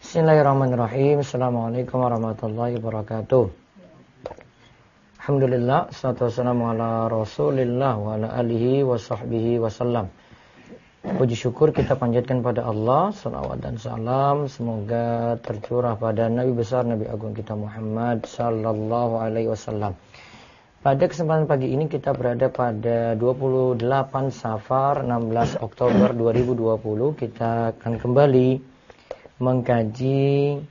Bismillahirrahmanirrahim. Assalamualaikum warahmatullahi wabarakatuh. Alhamdulillah, salatu wassalamu ala Rasulillah wa ala alihi wa sahbihi wasallam. Puji syukur kita panjatkan pada Allah, salawat dan salam semoga tercurah pada Nabi besar Nabi agung kita Muhammad sallallahu alaihi wasallam. Pada kesempatan pagi ini kita berada pada 28 Safar 16 Oktober 2020. Kita akan kembali mengkaji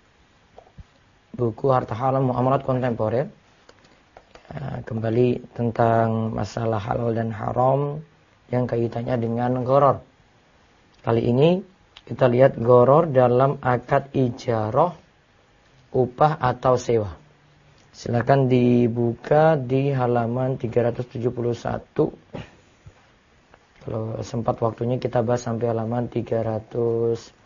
buku Harta Halal Muamalat Kontemporer. Kembali tentang masalah halal dan haram yang kaitannya dengan gharar. Kali ini kita lihat gharar dalam akad ijarah, upah atau sewa. Silakan dibuka di halaman 371. Kalau sempat waktunya kita bahas sampai halaman 382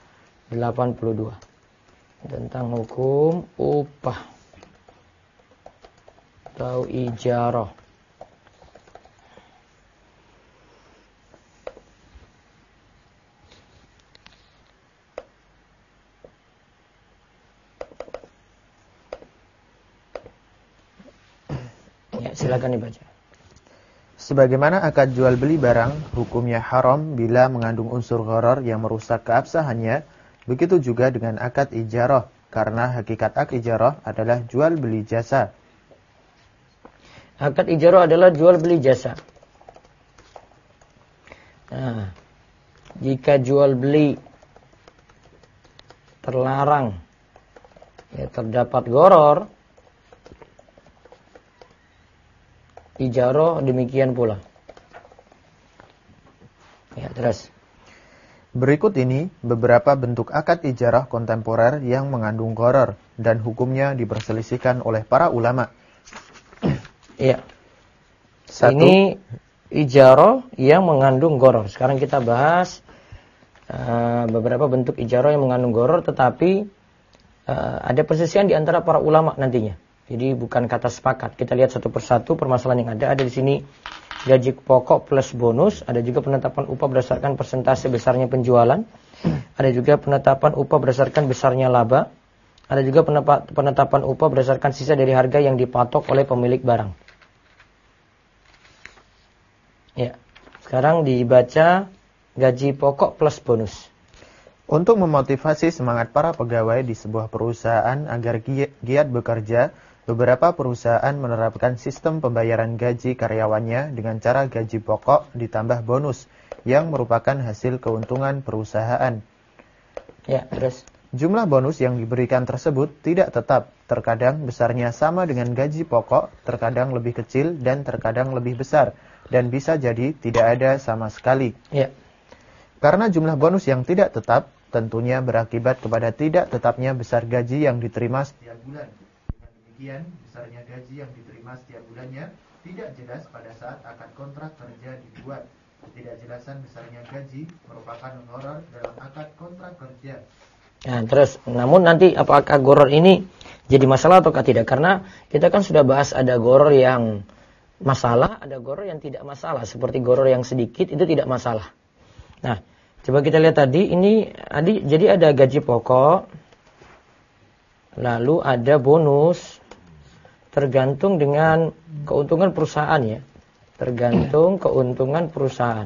tentang hukum upah atau ijarah. Ya, silakan dibaca. Sebagaimana akad jual beli barang, hukumnya haram bila mengandung unsur gharar yang merusak keabsahannya. Begitu juga dengan akad ijarah, karena hakikat akad ijarah adalah jual beli jasa. Akad ijarah adalah jual beli jasa. Nah, jika jual beli terlarang, ya terdapat gharar, ijarah demikian pula. Ya, terus. Berikut ini beberapa bentuk akad ijarah kontemporer yang mengandung gharar dan hukumnya diperselisihkan oleh para ulama. Iya. Ini ijarah yang mengandung gharar. Sekarang kita bahas beberapa bentuk ijarah yang mengandung gharar, tetapi ada perselisihan di antara para ulama nantinya. Jadi bukan kata sepakat. Kita lihat satu persatu permasalahan yang ada. Ada di sini gaji pokok plus bonus, ada juga penetapan upah berdasarkan persentase besarnya penjualan, ada juga penetapan upah berdasarkan besarnya laba, ada juga penetapan upah berdasarkan sisa dari harga yang dipatok oleh pemilik barang. Ya, sekarang dibaca gaji pokok plus bonus. Untuk memotivasi semangat para pegawai di sebuah perusahaan agar giat bekerja, beberapa perusahaan menerapkan sistem pembayaran gaji karyawannya dengan cara gaji pokok ditambah bonus yang merupakan hasil keuntungan perusahaan. Ya, terus. Jumlah bonus yang diberikan tersebut tidak tetap, terkadang besarnya sama dengan gaji pokok, terkadang lebih kecil dan terkadang lebih besar, dan bisa jadi tidak ada sama sekali. Ya. Karena jumlah bonus yang tidak tetap tentunya berakibat kepada tidak tetapnya besar gaji yang diterima setiap bulan. Demikian, besarnya gaji yang diterima setiap bulannya tidak jelas pada saat akad kontrak kerja dibuat. Ketidakjelasan besarnya gaji merupakan gharar dalam akad kontrak kerja. Nah, terus, namun nanti apakah gharar ini jadi masalah atau tidak? Karena kita kan sudah bahas ada gharar yang masalah, ada gharar yang tidak masalah. Seperti gharar yang sedikit itu tidak masalah. Nah, coba kita lihat tadi, jadi ada gaji pokok, lalu ada bonus, tergantung dengan keuntungan perusahaan ya. Tergantung keuntungan perusahaan.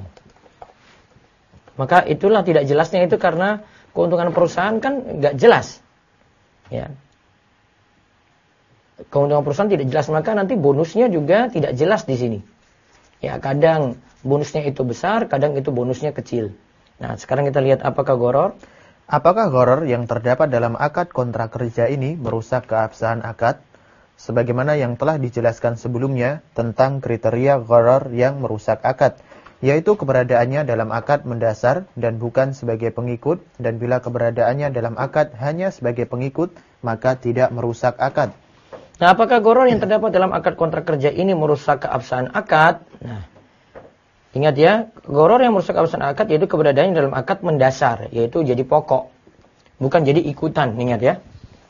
Maka itulah tidak jelasnya itu karena keuntungan perusahaan kan nggak jelas. Ya. Keuntungan perusahaan tidak jelas, maka nanti bonusnya juga tidak jelas di sini. Ya, kadang bonusnya itu besar, kadang itu bonusnya kecil. Nah, sekarang kita lihat apakah gharar. Apakah gharar yang terdapat dalam akad kontrak kerja ini merusak keabsahan akad? Sebagaimana yang telah dijelaskan sebelumnya tentang kriteria gharar yang merusak akad, yaitu keberadaannya dalam akad mendasar dan bukan sebagai pengikut, dan bila keberadaannya dalam akad hanya sebagai pengikut, maka tidak merusak akad. Nah, apakah gharar yang terdapat dalam akad kontrak kerja ini merusak keabsahan akad? Nah, ingat ya, gharar yang merusak keabsahan akad yaitu keberadaannya dalam akad mendasar, yaitu jadi pokok, bukan jadi ikutan, ingat ya.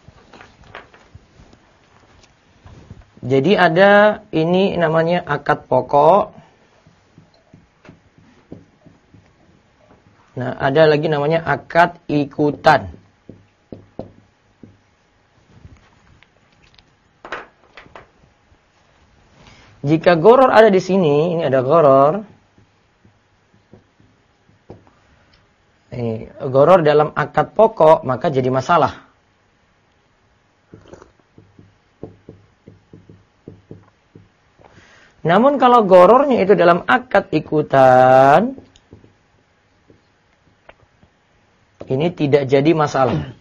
Jadi ada ini namanya akad pokok. Nah, ada lagi namanya akad ikutan. Jika goror ada di sini, ini ada goror. Ini goror dalam akad pokok, maka jadi masalah. Namun kalau gorornya itu dalam akad ikutan, ini tidak jadi masalah.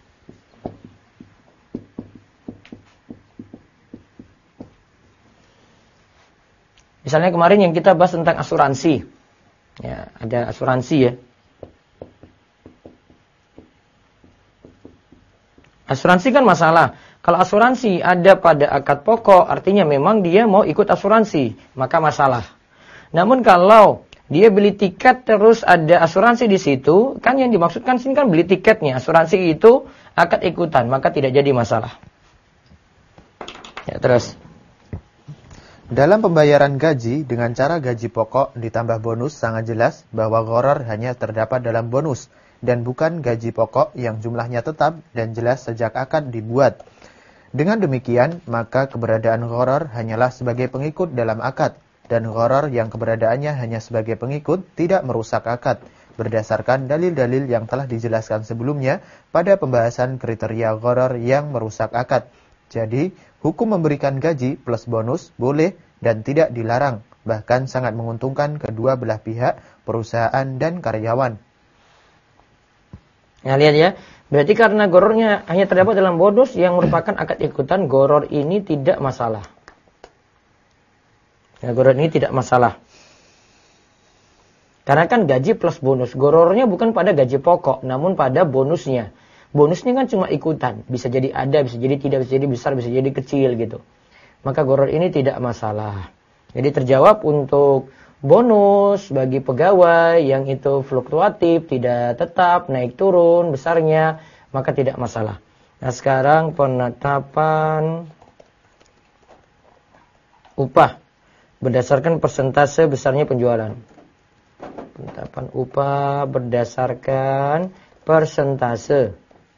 Misalnya kemarin yang kita bahas tentang asuransi. Ya, ada asuransi ya. Asuransi kan masalah. Kalau asuransi ada pada akad pokok, artinya memang dia mau ikut asuransi, maka masalah. Namun kalau dia beli tiket terus ada asuransi di situ, kan yang dimaksudkan sini kan beli tiketnya, asuransi itu akad ikutan, maka tidak jadi masalah. Ya, terus. Dalam pembayaran gaji dengan cara gaji pokok ditambah bonus sangat jelas bahwa gharar hanya terdapat dalam bonus dan bukan gaji pokok yang jumlahnya tetap dan jelas sejak akad dibuat. Dengan demikian, maka keberadaan gharar hanyalah sebagai pengikut dalam akad, dan gharar yang keberadaannya hanya sebagai pengikut tidak merusak akad, berdasarkan dalil-dalil yang telah dijelaskan sebelumnya pada pembahasan kriteria gharar yang merusak akad. Jadi, hukum memberikan gaji plus bonus boleh dan tidak dilarang, bahkan sangat menguntungkan kedua belah pihak, perusahaan dan karyawan. Nah, lihat ya. Berarti karena gorornya hanya terdapat dalam bonus yang merupakan akad ikutan, goror ini tidak masalah. Ya, goror ini tidak masalah. Karena kan gaji plus bonus. Gorornya bukan pada gaji pokok, namun pada bonusnya. Bonusnya kan cuma ikutan. Bisa jadi ada, bisa jadi tidak, bisa jadi besar, bisa jadi kecil gitu. Maka goror ini tidak masalah. Jadi terjawab untuk bonus bagi pegawai yang itu fluktuatif, tidak tetap, naik turun besarnya, maka tidak masalah. Nah, sekarang penetapan upah berdasarkan persentase besarnya penjualan. Penetapan upah berdasarkan persentase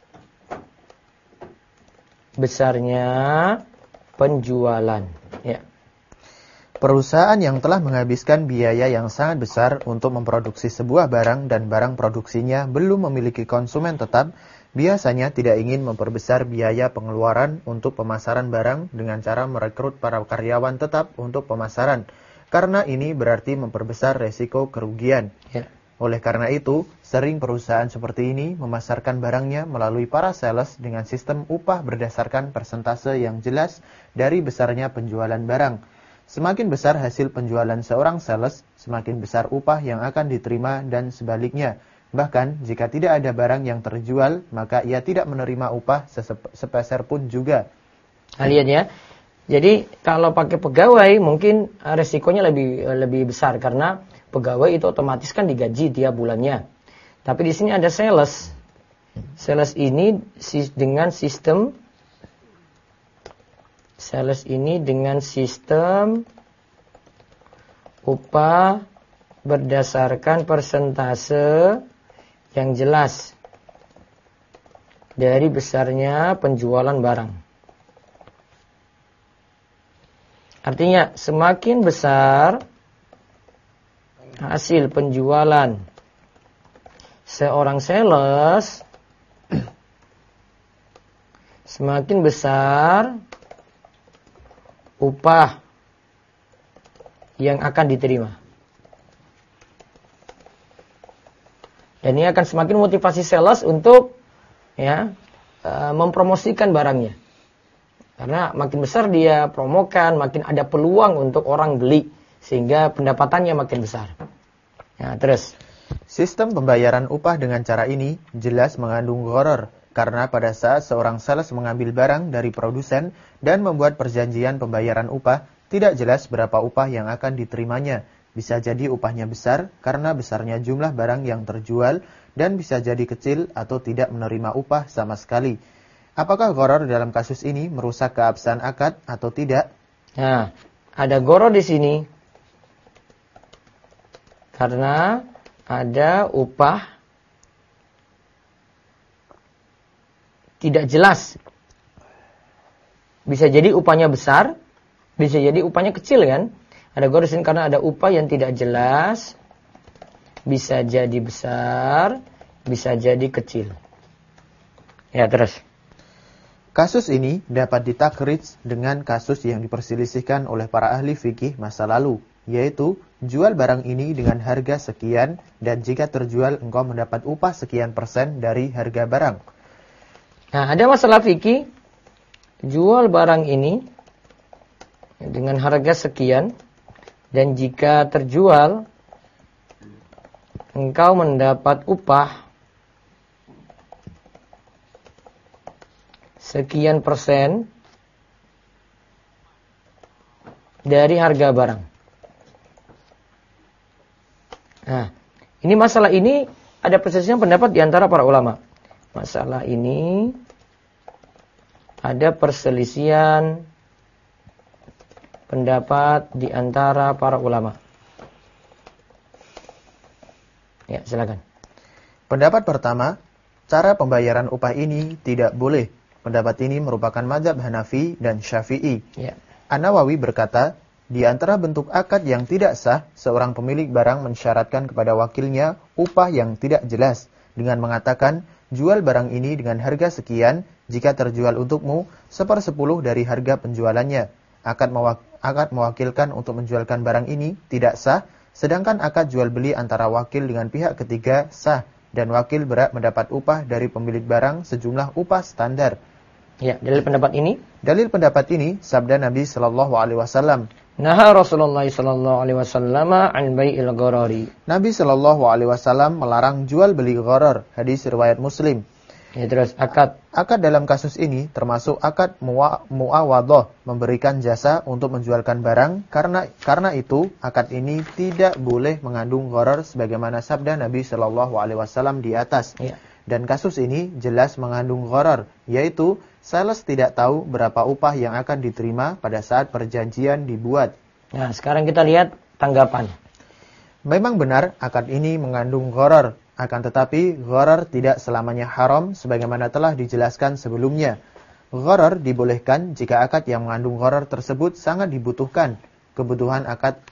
besarnya penjualan. Ya. Perusahaan yang telah menghabiskan biaya yang sangat besar untuk memproduksi sebuah barang dan barang produksinya belum memiliki konsumen tetap, biasanya tidak ingin memperbesar biaya pengeluaran untuk pemasaran barang dengan cara merekrut para karyawan tetap untuk pemasaran, karena ini berarti memperbesar resiko kerugian. Ya. Oleh karena itu, sering perusahaan seperti ini memasarkan barangnya melalui para sales dengan sistem upah berdasarkan persentase yang jelas dari besarnya penjualan barang. Semakin besar hasil penjualan seorang sales, semakin besar upah yang akan diterima dan sebaliknya. Bahkan, jika tidak ada barang yang terjual, maka ia tidak menerima upah sepeser pun juga. Kalian ya. Jadi, kalau pakai pegawai, mungkin resikonya lebih besar. Karena pegawai itu otomatis kan digaji tiap bulannya. Tapi di sini ada sales. Sales ini dengan sistem upah berdasarkan persentase yang jelas dari besarnya penjualan barang. Artinya semakin besar hasil penjualan seorang sales, semakin besar upah yang akan diterima. Dan ini akan semakin motivasi sales untuk mempromosikan barangnya. Karena makin besar dia promokan, makin ada peluang untuk orang beli, sehingga pendapatannya makin besar. Nah, terus sistem pembayaran upah dengan cara ini jelas mengandung gharar. Karena pada saat seorang sales mengambil barang dari produsen dan membuat perjanjian pembayaran upah, tidak jelas berapa upah yang akan diterimanya. Bisa jadi upahnya besar karena besarnya jumlah barang yang terjual dan bisa jadi kecil atau tidak menerima upah sama sekali. Apakah gharar dalam kasus ini merusak keabsahan akad atau tidak? Nah, ada gharar di sini. Karena ada upah tidak jelas. Bisa jadi upahnya besar, bisa jadi upahnya kecil kan? Ada goror di sini karena ada upah yang tidak jelas, bisa jadi besar, bisa jadi kecil. Ya, terus. Kasus ini dapat ditakrij dengan kasus yang diperselisihkan oleh para ahli fikih masa lalu, yaitu jual barang ini dengan harga sekian dan jika terjual engkau mendapat upah sekian persen dari harga barang. Nah, ada masalah fikih, jual barang ini dengan harga sekian dan jika terjual engkau mendapat upah sekian persen dari harga barang. Nah, ini masalah ini ada perselisihan pendapat di antara para ulama. Masalah ini ada perselisihan pendapat di antara para ulama. Ya, silakan. Pendapat pertama, cara pembayaran upah ini tidak boleh. Pendapat ini merupakan mazhab Hanafi dan Syafi'i. Ya. An-Nawawi berkata, di antara bentuk akad yang tidak sah, seorang pemilik barang mensyaratkan kepada wakilnya upah yang tidak jelas dengan mengatakan, jual barang ini dengan harga sekian, jika terjual untukmu 1/10 dari harga penjualannya. Akad mewakilkan untuk menjualkan barang ini tidak sah, sedangkan akad jual beli antara wakil dengan pihak ketiga sah, dan wakil berhak mendapat upah dari pemilik barang sejumlah upah standar. Ya, dalil pendapat ini? Dalil pendapat ini sabda Nabi sallallahu alaihi wasallam. Naha Rasulullah sallallahu alaihi wasallam an bai'il gharari. Nabi sallallahu alaihi wasallam melarang jual beli gharar. Hadis riwayat Muslim. Ya, terus akad. Akad dalam kasus ini termasuk akad muawadhah, memberikan jasa untuk menjualkan barang. Karena itu akad ini tidak boleh mengandung gharar sebagaimana sabda Nabi sallallahu alaihi wasallam di atas. Ya. Dan kasus ini jelas mengandung gharar, yaitu sales tidak tahu berapa upah yang akan diterima pada saat perjanjian dibuat. Nah, sekarang kita lihat tanggapan. Memang benar akad ini mengandung gharar, akan tetapi gharar tidak selamanya haram sebagaimana telah dijelaskan sebelumnya. Gharar dibolehkan jika akad yang mengandung gharar tersebut sangat dibutuhkan. Kebutuhan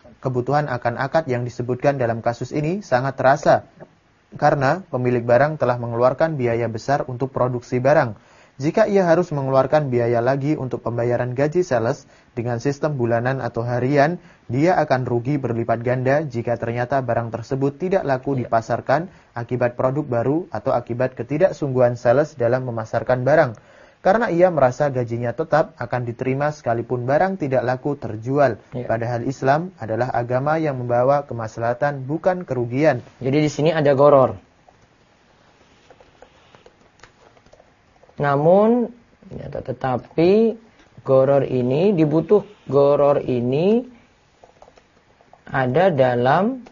akan akad yang disebutkan dalam kasus ini sangat terasa karena pemilik barang telah mengeluarkan biaya besar untuk produksi barang. Jika ia harus mengeluarkan biaya lagi untuk pembayaran gaji sales dengan sistem bulanan atau harian, dia akan rugi berlipat ganda jika ternyata barang tersebut tidak laku dipasarkan akibat produk baru atau akibat ketidaksungguhan sales dalam memasarkan barang. Karena ia merasa gajinya tetap akan diterima sekalipun barang tidak laku terjual. Ya. Padahal Islam adalah agama yang membawa kemaslahatan bukan kerugian. Jadi di sini ada gharar. Namun, tetapi gharar ini ada dalam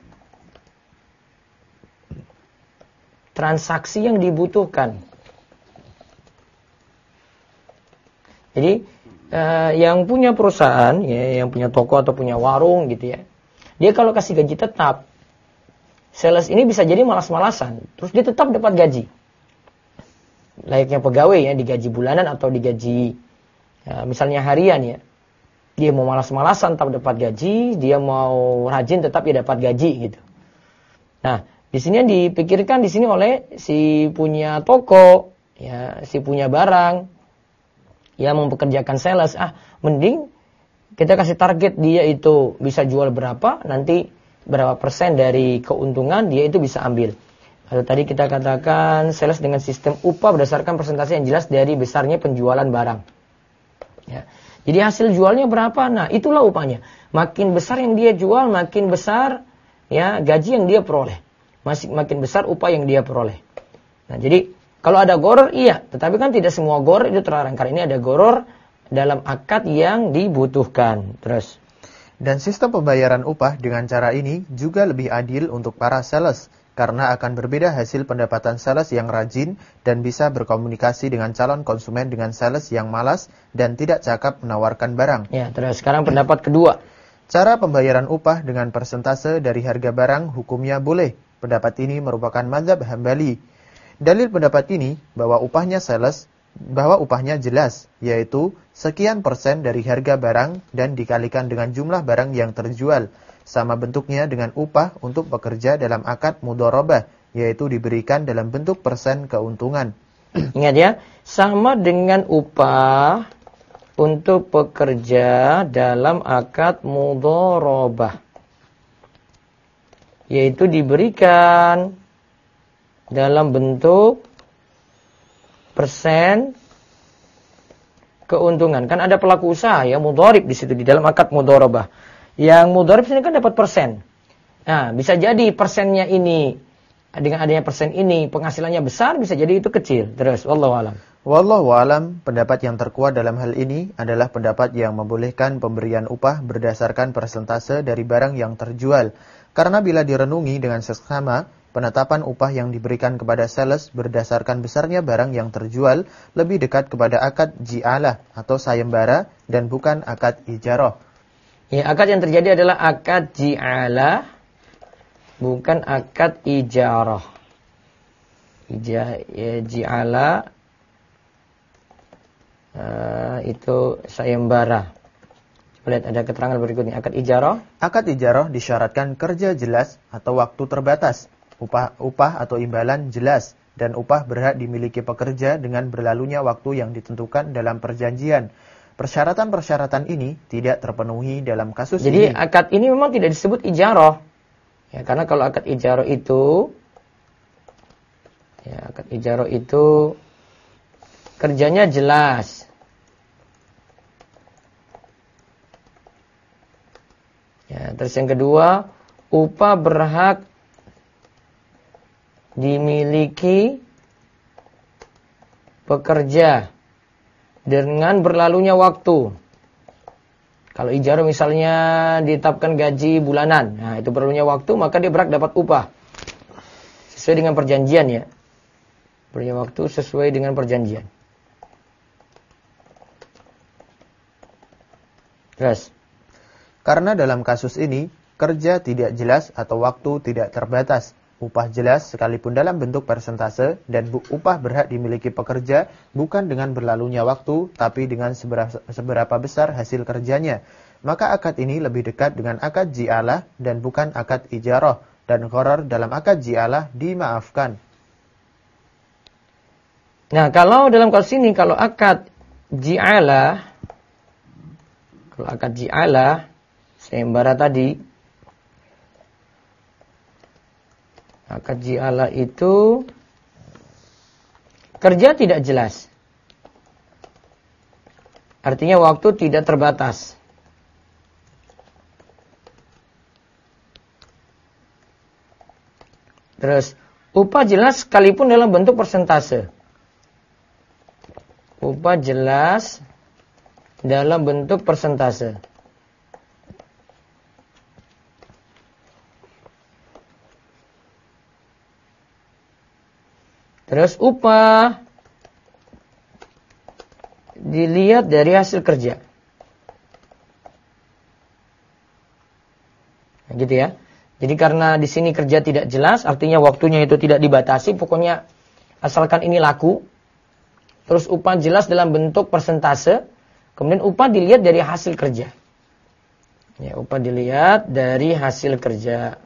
transaksi yang dibutuhkan. Jadi yang punya perusahaan, ya, yang punya toko atau punya warung gitu ya, dia kalau kasih gaji tetap, sales ini bisa jadi malas-malasan, terus dia tetap dapat gaji. Layaknya pegawai ya, digaji bulanan atau digaji misalnya harian ya. Dia mau malas-malasan tetap dapat gaji, dia mau rajin tetap ya dapat gaji gitu. Nah, di sini yang dipikirkan di sini oleh si punya toko, ya, si punya barang yang mempekerjakan sales, mending kita kasih target dia itu bisa jual berapa, nanti berapa persen dari keuntungan dia itu bisa ambil. Atau tadi kita katakan sales dengan sistem upah berdasarkan persentase yang jelas dari besarnya penjualan barang. Ya. Jadi hasil jualnya berapa? Nah, itulah upahnya. Makin besar yang dia jual, makin besar ya gaji yang dia peroleh. Makin besar upah yang dia peroleh. Nah, jadi kalau ada gharar iya, tetapi kan tidak semua gharar itu terlarang. Karena ini ada gharar dalam akad yang dibutuhkan. Terus. Dan sistem pembayaran upah dengan cara ini juga lebih adil untuk para sales. Karena akan berbeda hasil pendapatan sales yang rajin dan bisa berkomunikasi dengan calon konsumen dengan sales yang malas dan tidak cakap menawarkan barang. Ya, terus sekarang pendapat kedua. Cara pembayaran upah dengan persentase dari harga barang hukumnya boleh. Pendapat ini merupakan mazhab Hambali. Dalil pendapat ini bahwa upahnya sales bahwa upahnya jelas, yaitu sekian persen dari harga barang dan dikalikan dengan jumlah barang yang terjual. Sama bentuknya dengan upah untuk pekerja dalam akad mudharabah, yaitu diberikan dalam bentuk persen keuntungan. Ingat ya, sama dengan upah untuk pekerja dalam akad mudharabah, yaitu diberikan dalam bentuk persen keuntungan. Kan ada pelaku usaha ya, mudharib di situ di dalam akad mudharabah. Yang mudharib sini kan dapat persen. Nah, bisa jadi persennya ini dengan adanya persen ini penghasilannya besar, bisa jadi itu kecil. Terus wallahu alam. Wallahu alam, pendapat yang terkuat dalam hal ini adalah pendapat yang membolehkan pemberian upah berdasarkan persentase dari barang yang terjual. Karena bila direnungi dengan seksama, penetapan upah yang diberikan kepada sales berdasarkan besarnya barang yang terjual lebih dekat kepada akad ji'alah atau sayembara dan bukan akad ijarah. Ya, akad yang terjadi adalah akad ji'alah, bukan akad ijarah. Ji'alah itu sayembara. Coba lihat ada keterangan berikutnya. Akad ijarah. Akad ijarah disyaratkan kerja jelas atau waktu terbatas, upah atau imbalan jelas, dan upah berhak dimiliki pekerja dengan berlalunya waktu yang ditentukan dalam perjanjian. Persyaratan-persyaratan ini tidak terpenuhi dalam kasus ini. Jadi ini. akad ini memang tidak disebut ijarah. Ya, karena kalau akad ijarah itu kerjanya jelas. Ya, terus yang kedua, upah berhak dimiliki pekerja dengan berlalunya waktu. Kalau ijarah misalnya ditetapkan gaji bulanan, nah itu berlalunya waktu, maka dia berhak dapat upah sesuai dengan perjanjian ya. Berlalunya waktu sesuai dengan perjanjian. Terus. Karena dalam kasus ini, kerja tidak jelas atau waktu tidak terbatas. Upah jelas sekalipun dalam bentuk persentase dan upah berhak dimiliki pekerja bukan dengan berlalunya waktu tapi dengan seberapa besar hasil kerjanya. Maka akad ini lebih dekat dengan akad ji'alah dan bukan akad ijarah, dan gharar dalam akad ji'alah dimaafkan. Nah, kalau dalam kasus ini kalau akad ji'alah sayembara tadi, akad ji'alah itu kerja tidak jelas. Artinya waktu tidak terbatas. Terus upah jelas sekalipun dalam bentuk persentase. Upah jelas dalam bentuk persentase. Terus upah dilihat dari hasil kerja. Nah, gitu ya. Jadi karena di sini kerja tidak jelas, artinya waktunya itu tidak dibatasi, pokoknya asalkan ini laku. Terus upah jelas dalam bentuk persentase, kemudian upah dilihat dari hasil kerja. Ya, upah dilihat dari hasil kerja.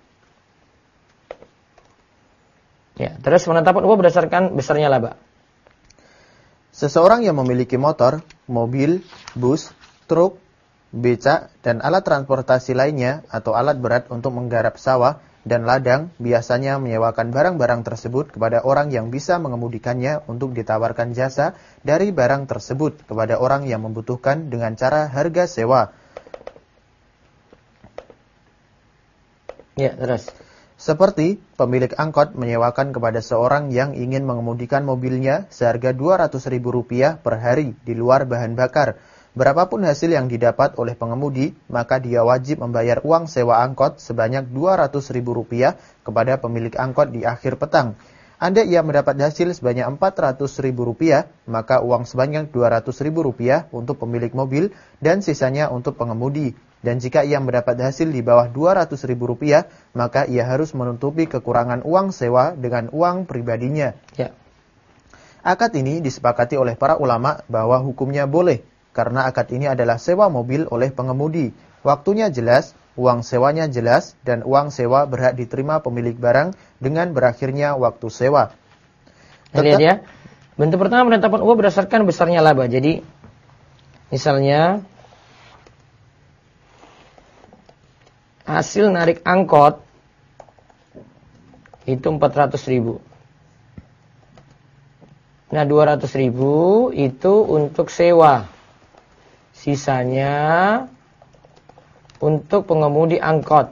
Ya, terus penetapan upah berdasarkan besarnya laba. Seseorang yang memiliki motor, mobil, bus, truk, becak, dan alat transportasi lainnya atau alat berat untuk menggarap sawah dan ladang biasanya menyewakan barang-barang tersebut kepada orang yang bisa mengemudikannya untuk ditawarkan jasa dari barang tersebut kepada orang yang membutuhkan dengan cara harga sewa. Ya, terus. Seperti pemilik angkot menyewakan kepada seorang yang ingin mengemudikan mobilnya seharga Rp200.000 per hari di luar bahan bakar. Berapapun hasil yang didapat oleh pengemudi, maka dia wajib membayar uang sewa angkot sebanyak Rp200.000 kepada pemilik angkot di akhir petang. Andai ia mendapat hasil sebanyak Rp400.000, maka uang sebanyak Rp200.000 untuk pemilik mobil dan sisanya untuk pengemudi. Dan jika ia mendapat hasil di bawah Rp200.000, maka ia harus menutupi kekurangan uang sewa dengan uang pribadinya. Ya. Akad ini disepakati oleh para ulama bahwa hukumnya boleh, karena akad ini adalah sewa mobil oleh pengemudi. Waktunya jelas, uang sewanya jelas, dan uang sewa berhak diterima pemilik barang dengan berakhirnya waktu sewa. Lihat ya, bentuk pertama penetapan uang berdasarkan besarnya laba. Jadi, misalnya, hasil narik angkot itu 400.000. Nah, 200.000 itu untuk sewa. Sisanya untuk pengemudi angkot.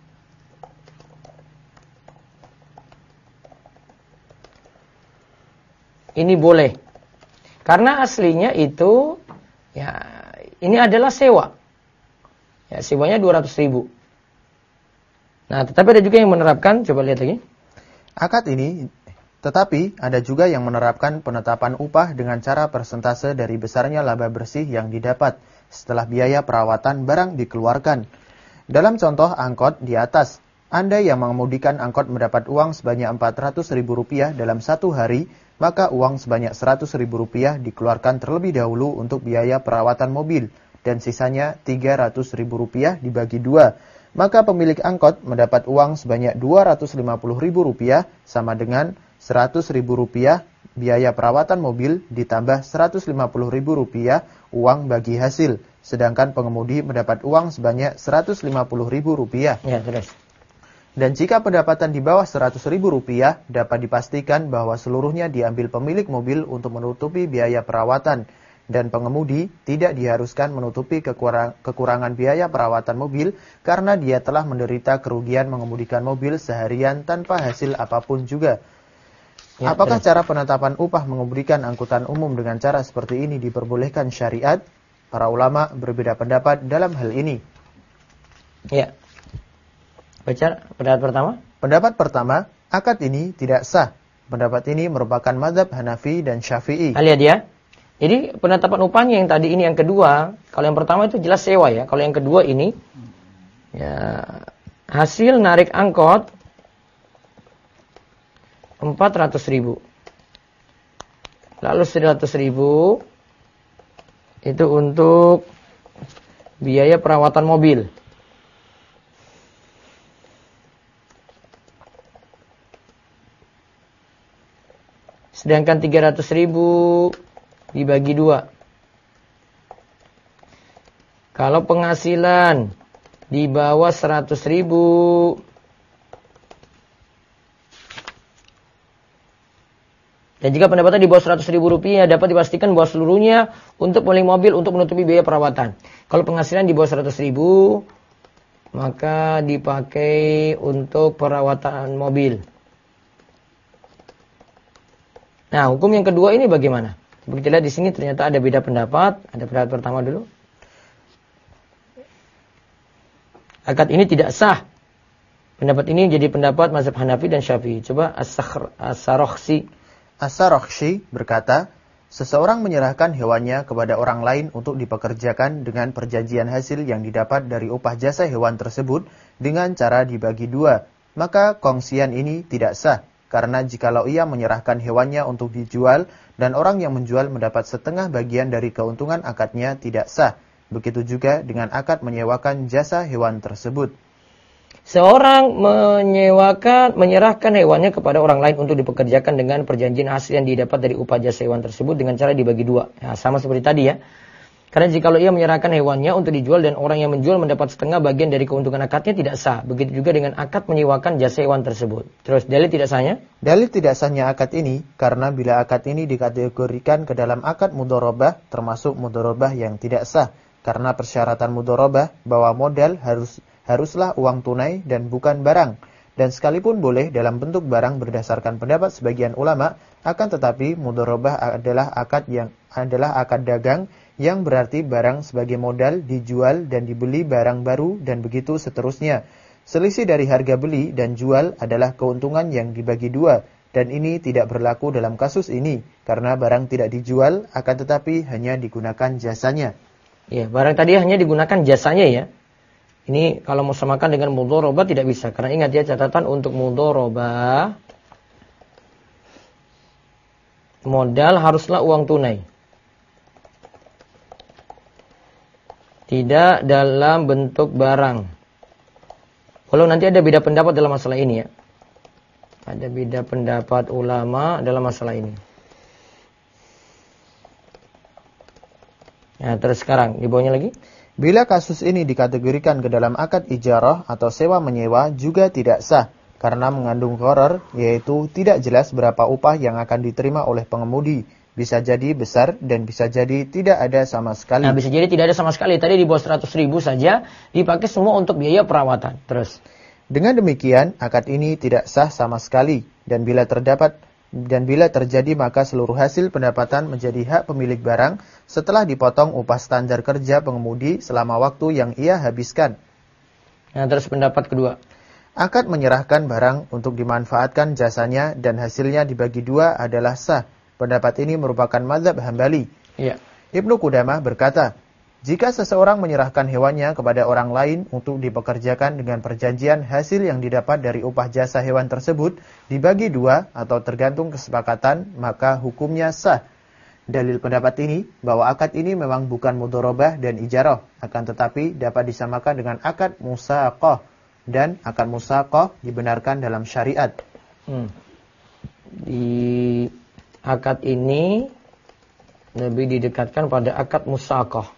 Ini boleh. Karena aslinya itu, ya, ini adalah sewa. Ya, sewanya 200.000. Nah, tetapi ada juga yang menerapkan, coba lihat lagi. Akad ini, tetapi ada juga yang menerapkan penetapan upah dengan cara persentase dari besarnya laba bersih yang didapat setelah biaya perawatan barang dikeluarkan. Dalam contoh angkot di atas, Anda yang mengemudikan angkot mendapat uang sebanyak Rp400.000 dalam satu hari, maka uang sebanyak Rp100.000 dikeluarkan terlebih dahulu untuk biaya perawatan mobil, dan sisanya Rp300.000 dibagi dua. Maka pemilik angkot mendapat uang sebanyak Rp250.000 sama dengan Rp100.000 biaya perawatan mobil ditambah Rp150.000 uang bagi hasil. Sedangkan pengemudi mendapat uang sebanyak Rp150.000. Ya, terus. Dan jika pendapatan di bawah Rp100.000, dapat dipastikan bahwa seluruhnya diambil pemilik mobil untuk menutupi biaya perawatan. Dan pengemudi tidak diharuskan menutupi kekurangan biaya perawatan mobil karena dia telah menderita kerugian mengemudikan mobil seharian tanpa hasil apapun juga. Ya, apakah cara penetapan upah mengemudikan angkutan umum dengan cara seperti ini diperbolehkan syariat? Para ulama berbeda pendapat dalam hal ini. Ya. Baca pendapat pertama. Pendapat pertama, akad ini tidak sah. Pendapat ini merupakan mazhab Hanafi dan Syafi'i. Lihat ya. Jadi penetapan upahnya yang tadi ini yang kedua, kalau yang pertama itu jelas sewa ya. Kalau yang kedua ini ya hasil narik angkot 400.000. Lalu 100.000 itu untuk biaya perawatan mobil. Sedangkan 300.000 dibagi dua. Kalau penghasilan di bawah 100.000, dan jika pendapatan di bawah Rp100.000 dapat dipastikan bahwa seluruhnya untuk pemilik mobil untuk menutupi biaya perawatan. Kalau penghasilan di bawah 100.000, maka dipakai untuk perawatan mobil. Nah, hukum yang kedua ini bagaimana? Begitu lihat di sini ternyata ada beda pendapat. Ada pendapat pertama dulu. Akad ini tidak sah. Pendapat ini jadi pendapat mazhab Hanafi dan Syafi'i. Coba As-Sarakhsi. As-Sarakhsi berkata, seseorang menyerahkan hewannya kepada orang lain untuk dipekerjakan dengan perjanjian hasil yang didapat dari upah jasa hewan tersebut dengan cara dibagi dua. Maka kongsian ini tidak sah. Karena jikalau ia menyerahkan hewannya untuk dijual dan orang yang menjual mendapat setengah bagian dari keuntungan akadnya tidak sah. Begitu juga dengan akad menyewakan jasa hewan tersebut. Seorang menyerahkan hewannya kepada orang lain untuk dipekerjakan dengan perjanjian hasil yang didapat dari upah jasa hewan tersebut dengan cara dibagi dua. Ya, sama seperti tadi ya. Karena jikalau ia menyerahkan hewannya untuk dijual dan orang yang menjual mendapat setengah bagian dari keuntungan akadnya tidak sah. Begitu juga dengan akad menyewakan jasa hewan tersebut. Terus dalil tidak sahnya? Dalil tidak sahnya akad ini karena bila akad ini dikategorikan ke dalam akad mudharabah termasuk mudharabah yang tidak sah. Karena persyaratan mudharabah bahwa modal haruslah uang tunai dan bukan barang. Dan sekalipun boleh dalam bentuk barang berdasarkan pendapat sebagian ulama, akan tetapi mudharabah adalah akad dagang yang berarti barang sebagai modal dijual dan dibeli barang baru dan begitu seterusnya. Selisih dari harga beli dan jual adalah keuntungan yang dibagi dua dan ini tidak berlaku dalam kasus ini karena barang tidak dijual akan tetapi hanya digunakan jasanya. Ya, barang tadi hanya digunakan jasanya ya. Ini kalau mau samakan dengan mudharabah tidak bisa karena ingat ya catatan untuk mudharabah modal haruslah uang tunai. Tidak dalam bentuk barang. Walau nanti ada beda pendapat dalam masalah ini ya. Ada beda pendapat ulama dalam masalah ini. Nah, terus sekarang di bawahnya lagi. Bila kasus ini dikategorikan ke dalam akad ijarah atau sewa menyewa juga tidak sah karena mengandung gharar, yaitu tidak jelas berapa upah yang akan diterima oleh pengemudi. Bisa jadi besar dan bisa jadi tidak ada sama sekali. Nah, bisa jadi tidak ada sama sekali. Tadi di bawah 100.000 saja dipakai semua untuk biaya perawatan. Terus dengan demikian akad ini tidak sah sama sekali dan bila terjadi maka seluruh hasil pendapatan menjadi hak pemilik barang setelah dipotong upah standar kerja pengemudi selama waktu yang ia habiskan. Nah, terus pendapat kedua. Akad menyerahkan barang untuk dimanfaatkan jasanya dan hasilnya dibagi dua adalah sah. Pendapat ini merupakan mazhab Hambali. Iya. Ibnu Qudamah berkata, jika seseorang menyerahkan hewannya kepada orang lain untuk dipekerjakan dengan perjanjian hasil yang didapat dari upah jasa hewan tersebut dibagi dua atau tergantung kesepakatan, maka hukumnya sah. Dalil pendapat ini bahwa akad ini memang bukan mudharabah dan ijarah, akan tetapi dapat disamakan dengan akad musaqah, dan akad musaqah dibenarkan dalam syariat. Di akad ini lebih didekatkan pada akad musaqah.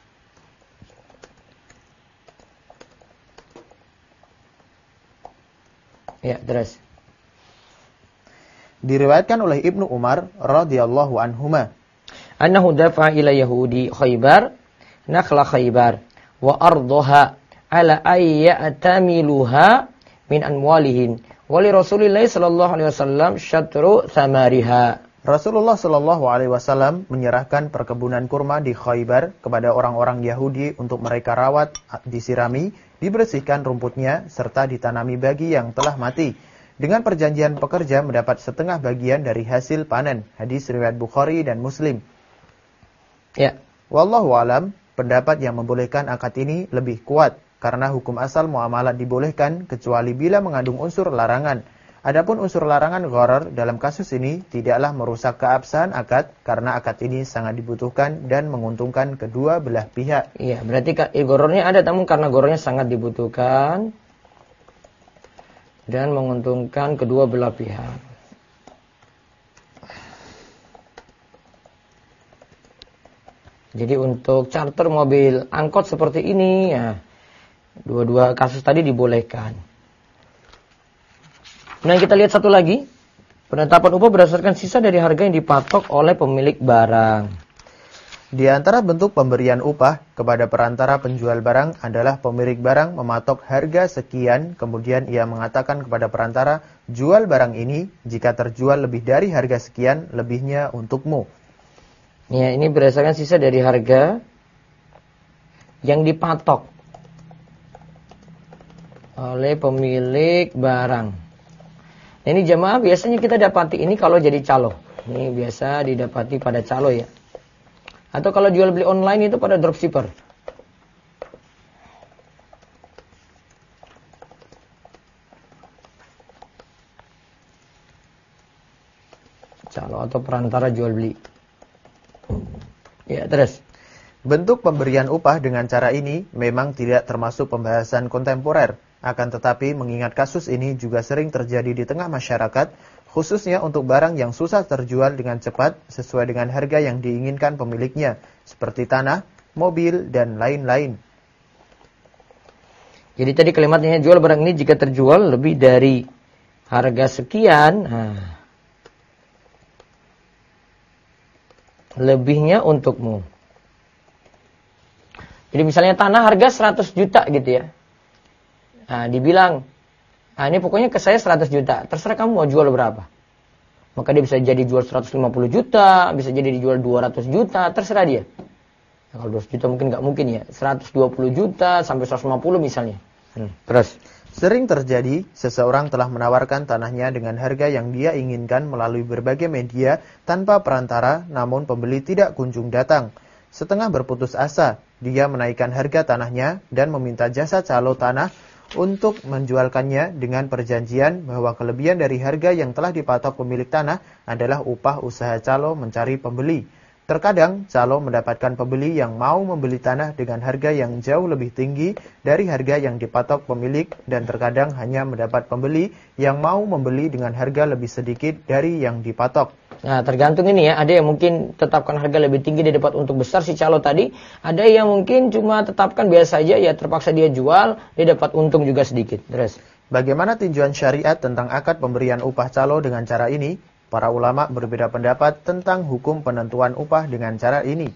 Ya, terus. Diriwayatkan oleh Ibnu Umar radhiyallahu anhuma, Annahu dafa'a ila Yahudi Khaybar, nakhla Khaybar, wa ardaha ala ayyatamiluha min amwalihim. Wa li Rasulillah sallallahu alaihi wasallam syatru thamariha. Rasulullah sallallahu alaihi wasallam menyerahkan perkebunan kurma di Khaybar kepada orang-orang Yahudi untuk mereka rawat, disirami, dibersihkan rumputnya, serta ditanami bagi yang telah mati. Dengan perjanjian pekerja mendapat setengah bagian dari hasil panen. Hadis riwayat Bukhari dan Muslim. Ya. Wallahu alam, pendapat yang membolehkan akad ini lebih kuat, karena hukum asal muamalat dibolehkan kecuali bila mengandung unsur larangan. Adapun unsur larangan gharar dalam kasus ini tidaklah merusak keabsahan akad, karena akad ini sangat dibutuhkan dan menguntungkan kedua belah pihak. Iya, berarti ghararnya ada, namun karena ghararnya sangat dibutuhkan dan menguntungkan kedua belah pihak. Jadi untuk charter mobil angkot seperti ini, ya, dua-dua kasus tadi dibolehkan. Nah, kita lihat satu lagi. Penetapan upah berdasarkan sisa dari harga yang dipatok oleh pemilik barang. Di antara bentuk pemberian upah kepada perantara penjual barang adalah pemilik barang mematok harga sekian, kemudian ia mengatakan kepada perantara, jual barang ini, jika terjual lebih dari harga sekian, lebihnya untukmu. Ya, ini berdasarkan sisa dari harga yang dipatok oleh pemilik barang. Ini jemaah biasanya kita dapati ini kalau jadi calo. Ini biasa didapati pada calo ya. Atau kalau jual beli online itu pada dropshipper. Calo atau perantara jual beli. Ya, terus. Bentuk pemberian upah dengan cara ini memang tidak termasuk pembahasan kontemporer. Akan tetapi mengingat kasus ini juga sering terjadi di tengah masyarakat, khususnya untuk barang yang susah terjual dengan cepat sesuai dengan harga yang diinginkan pemiliknya, seperti tanah, mobil, dan lain-lain. Jadi tadi kalimatnya jual barang ini jika terjual lebih dari harga sekian, lebihnya untukmu. Jadi misalnya tanah harga 100 juta gitu ya. Nah, dibilang, ini pokoknya ke saya 100 juta. Terserah kamu mau jual berapa. Maka dia bisa jadi jual 150 juta, bisa jadi dijual 200 juta, terserah dia. Nah, kalau 200 juta mungkin nggak mungkin ya. 120 juta sampai 150 misalnya. Terus. Sering terjadi, seseorang telah menawarkan tanahnya dengan harga yang dia inginkan melalui berbagai media tanpa perantara, namun pembeli tidak kunjung datang. Setengah berputus asa, dia menaikkan harga tanahnya dan meminta jasa calo tanah untuk menjualkannya dengan perjanjian bahwa kelebihan dari harga yang telah dipatok pemilik tanah adalah upah usaha calo mencari pembeli. Terkadang calo mendapatkan pembeli yang mau membeli tanah dengan harga yang jauh lebih tinggi dari harga yang dipatok pemilik, dan terkadang hanya mendapat pembeli yang mau membeli dengan harga lebih sedikit dari yang dipatok. Nah, tergantung ini ya, ada yang mungkin tetapkan harga lebih tinggi, dia dapat untung besar si calo tadi. Ada yang mungkin cuma tetapkan biasa saja, ya terpaksa dia jual, dia dapat untung juga sedikit. Terus, bagaimana tinjauan syariat tentang akad pemberian upah calo dengan cara ini? Para ulama berbeda pendapat tentang hukum penentuan upah dengan cara ini.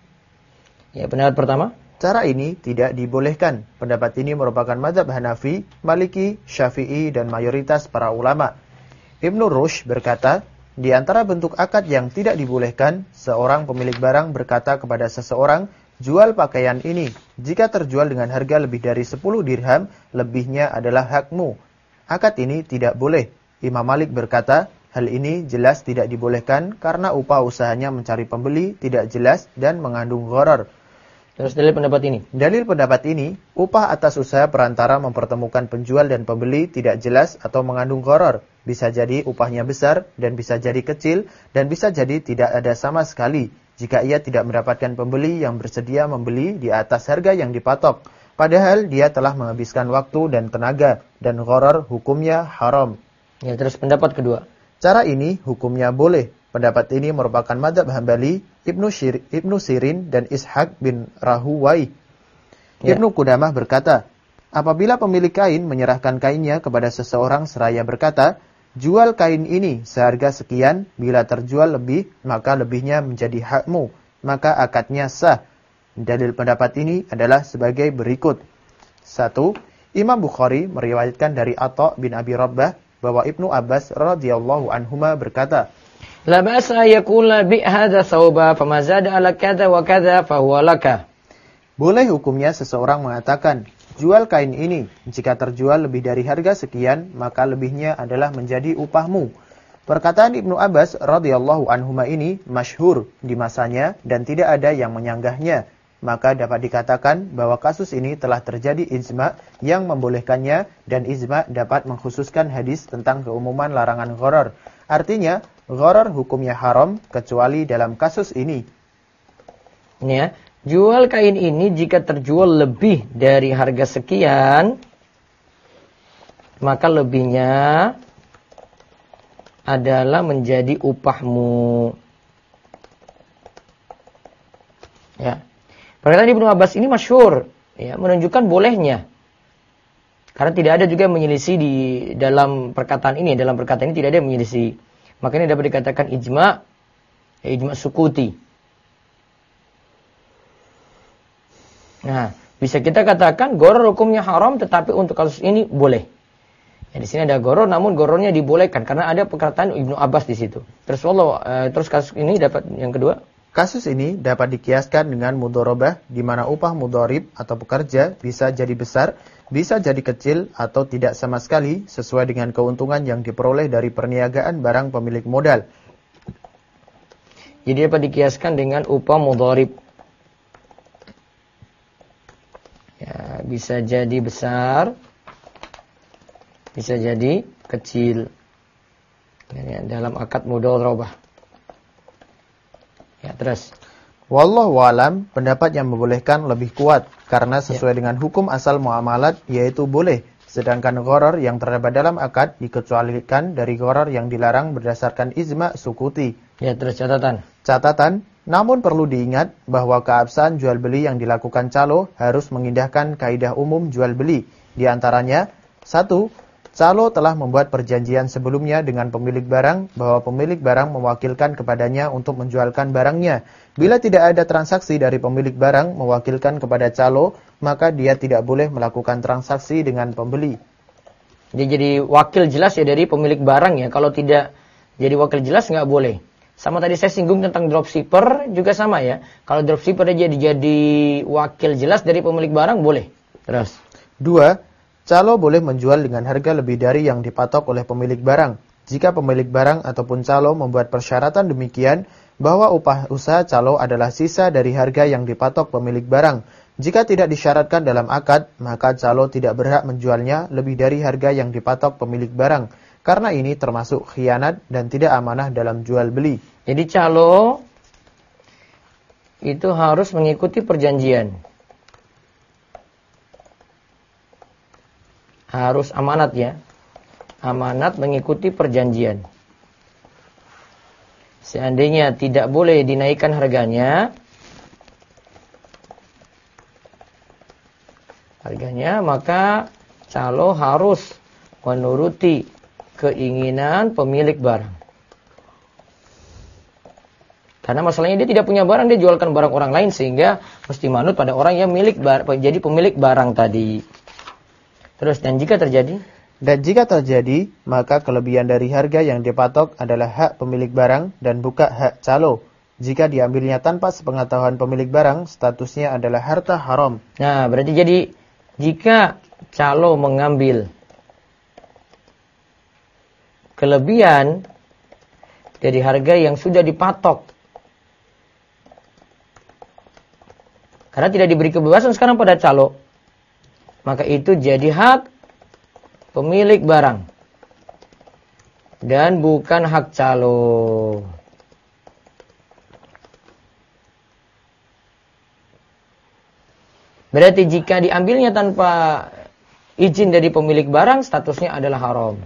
Ya, pendapat pertama, cara ini tidak dibolehkan. Pendapat ini merupakan mazhab Hanafi, Maliki, Syafi'i, dan mayoritas para ulama. Ibnu Rushd berkata, di antara bentuk akad yang tidak dibolehkan, seorang pemilik barang berkata kepada seseorang, jual pakaian ini. Jika terjual dengan harga lebih dari 10 dirham, lebihnya adalah hakmu. Akad ini tidak boleh. Imam Malik berkata, hal ini jelas tidak dibolehkan karena upah usahanya mencari pembeli tidak jelas dan mengandung gharar. terus dalil pendapat ini. Dalil pendapat ini, upah atas usaha perantara mempertemukan penjual dan pembeli tidak jelas atau mengandung gharar. Bisa jadi upahnya besar dan bisa jadi kecil dan bisa jadi tidak ada sama sekali jika ia tidak mendapatkan pembeli yang bersedia membeli di atas harga yang dipatok. Padahal dia telah menghabiskan waktu dan tenaga dan gharar hukumnya haram. Ya, terus pendapat kedua. Cara ini hukumnya boleh. Pendapat ini merupakan mazhab Hambali, Ibnu Sirin, dan Ishaq bin Rahuwai. Ya. Ibnu Qudamah berkata, apabila pemilik kain menyerahkan kainnya kepada seseorang seraya berkata, jual kain ini seharga sekian, bila terjual lebih, maka lebihnya menjadi hakmu, maka akadnya sah. Dalil pendapat ini adalah sebagai berikut. 1. Imam Bukhari meriwayatkan dari Atha bin Abi Rabbah bahwa Ibnu Abbas radhiyallahu anhuma berkata, La ba'sa yaqula bi hadza thawba fama zada ala kadza wa kadza fa huwa laka. boleh hukumnya seseorang mengatakan, jual kain ini, jika terjual lebih dari harga sekian, maka lebihnya adalah menjadi upahmu. Perkataan Ibnu Abbas radhiyallahu anhuma ini masyhur di masanya dan tidak ada yang menyanggahnya. Maka dapat dikatakan bahwa kasus ini telah terjadi ijma' yang membolehkannya, dan ijma' dapat mengkhususkan hadis tentang keumuman larangan gharar. Artinya, gharar hukumnya haram kecuali dalam kasus ini. Ini ya, jual kain ini jika terjual lebih dari harga sekian, maka lebihnya adalah menjadi upahmu. Ya. Perkataan Ibnu Abbas ini masyhur, ya, menunjukkan bolehnya. Karena tidak ada juga yang menyelisih di dalam perkataan ini. Dalam perkataan ini tidak ada yang menyelisih. Makanya dapat dikatakan ijma', ya, ijma' sukuti. Nah, bisa kita katakan gharar hukumnya haram, tetapi untuk kasus ini boleh. Ya, di sini ada gharar, namun ghararnya dibolehkan karena ada perkataan Ibnu Abbas di situ. Terus kasus ini dapat yang kedua. Kasus ini dapat dikiaskan dengan mudharabah, di mana upah mudharib atau pekerja bisa jadi besar, bisa jadi kecil, atau tidak sama sekali, sesuai dengan keuntungan yang diperoleh dari perniagaan barang pemilik modal. Jadi dapat dikiaskan dengan upah mudharib. Ya, bisa jadi besar, bisa jadi kecil. Ya, dalam akad mudharabah. Ya, terus. Wallahu alam, pendapat yang membolehkan lebih kuat karena sesuai dengan hukum asal muamalat, yaitu boleh. Sedangkan gharar yang terdapat dalam akad dikecualikan dari gharar yang dilarang berdasarkan ijma' sukuti. Ya, terus catatan. Catatan, namun perlu diingat bahwa keabsahan jual beli yang dilakukan calo harus mengindahkan kaidah umum jual beli. Di antaranya, 1. Calo telah membuat perjanjian sebelumnya dengan pemilik barang bahwa pemilik barang mewakilkan kepadanya untuk menjualkan barangnya. Bila tidak ada transaksi dari pemilik barang mewakilkan kepada calo, maka dia tidak boleh melakukan transaksi dengan pembeli. Dia jadi wakil jelas ya dari pemilik barang ya. Kalau tidak jadi wakil jelas nggak boleh. Sama tadi saya singgung tentang dropshipper juga sama ya. Kalau dropshipper dia jadi wakil jelas dari pemilik barang boleh. Terus. 2. Calo boleh menjual dengan harga lebih dari yang dipatok oleh pemilik barang. Jika pemilik barang ataupun calo membuat persyaratan demikian, bahwa upah usaha calo adalah sisa dari harga yang dipatok pemilik barang. Jika tidak disyaratkan dalam akad, maka calo tidak berhak menjualnya lebih dari harga yang dipatok pemilik barang. Karena ini termasuk khianat dan tidak amanah dalam jual beli. Jadi calo itu harus mengikuti perjanjian. Harus amanat ya. Amanat mengikuti perjanjian. Seandainya tidak boleh dinaikkan harganya, maka calo harus menuruti keinginan pemilik barang. Karena masalahnya dia tidak punya barang, dia jualkan barang orang lain, sehingga mesti manut pada orang yang jadi pemilik barang tadi. Terus, dan jika terjadi, maka kelebihan dari harga yang dipatok adalah hak pemilik barang dan bukan hak calo. Jika diambilnya tanpa sepengetahuan pemilik barang, statusnya adalah harta haram. Nah, berarti jadi jika calo mengambil kelebihan dari harga yang sudah dipatok, karena tidak diberi kebebasan sekarang pada calo, maka itu jadi hak pemilik barang dan bukan hak calo. Berarti jika diambilnya tanpa izin dari pemilik barang, statusnya adalah haram.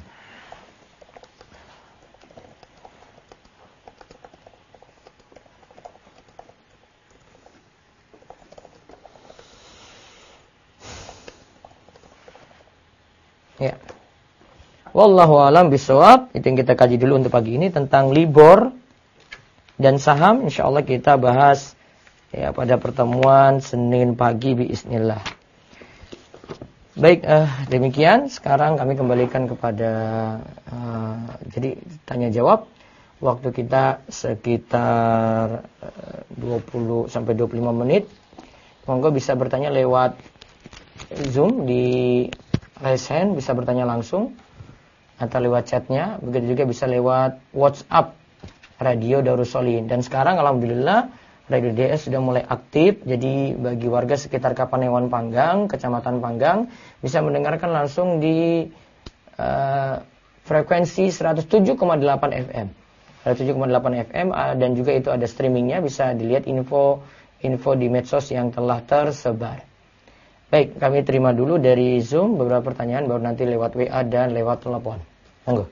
Ya. Wallahu a'lam bishawab. Itu yang kita kaji dulu untuk pagi ini tentang libor dan saham. Insyaallah kita bahas ya pada pertemuan Senin pagi biiznillah. Baik, demikian. Sekarang kami kembalikan kepada jadi tanya jawab. Waktu kita sekitar 20 sampai 25 menit. Monggo bisa bertanya lewat Zoom di raise hand, bisa bertanya langsung atau lewat chatnya. Begitu juga bisa lewat WhatsApp Radio Darus Sholihin. Dan sekarang alhamdulillah Radio DS sudah mulai aktif. Jadi bagi warga sekitar Kapanewon Panggang, Kecamatan Panggang, bisa mendengarkan langsung di frekuensi 107,8 FM. 107,8 FM dan juga itu ada streamingnya, bisa dilihat info di medsos yang telah tersebar. Baik, kami terima dulu dari Zoom beberapa pertanyaan, baru nanti lewat WA dan lewat telepon. Monggo.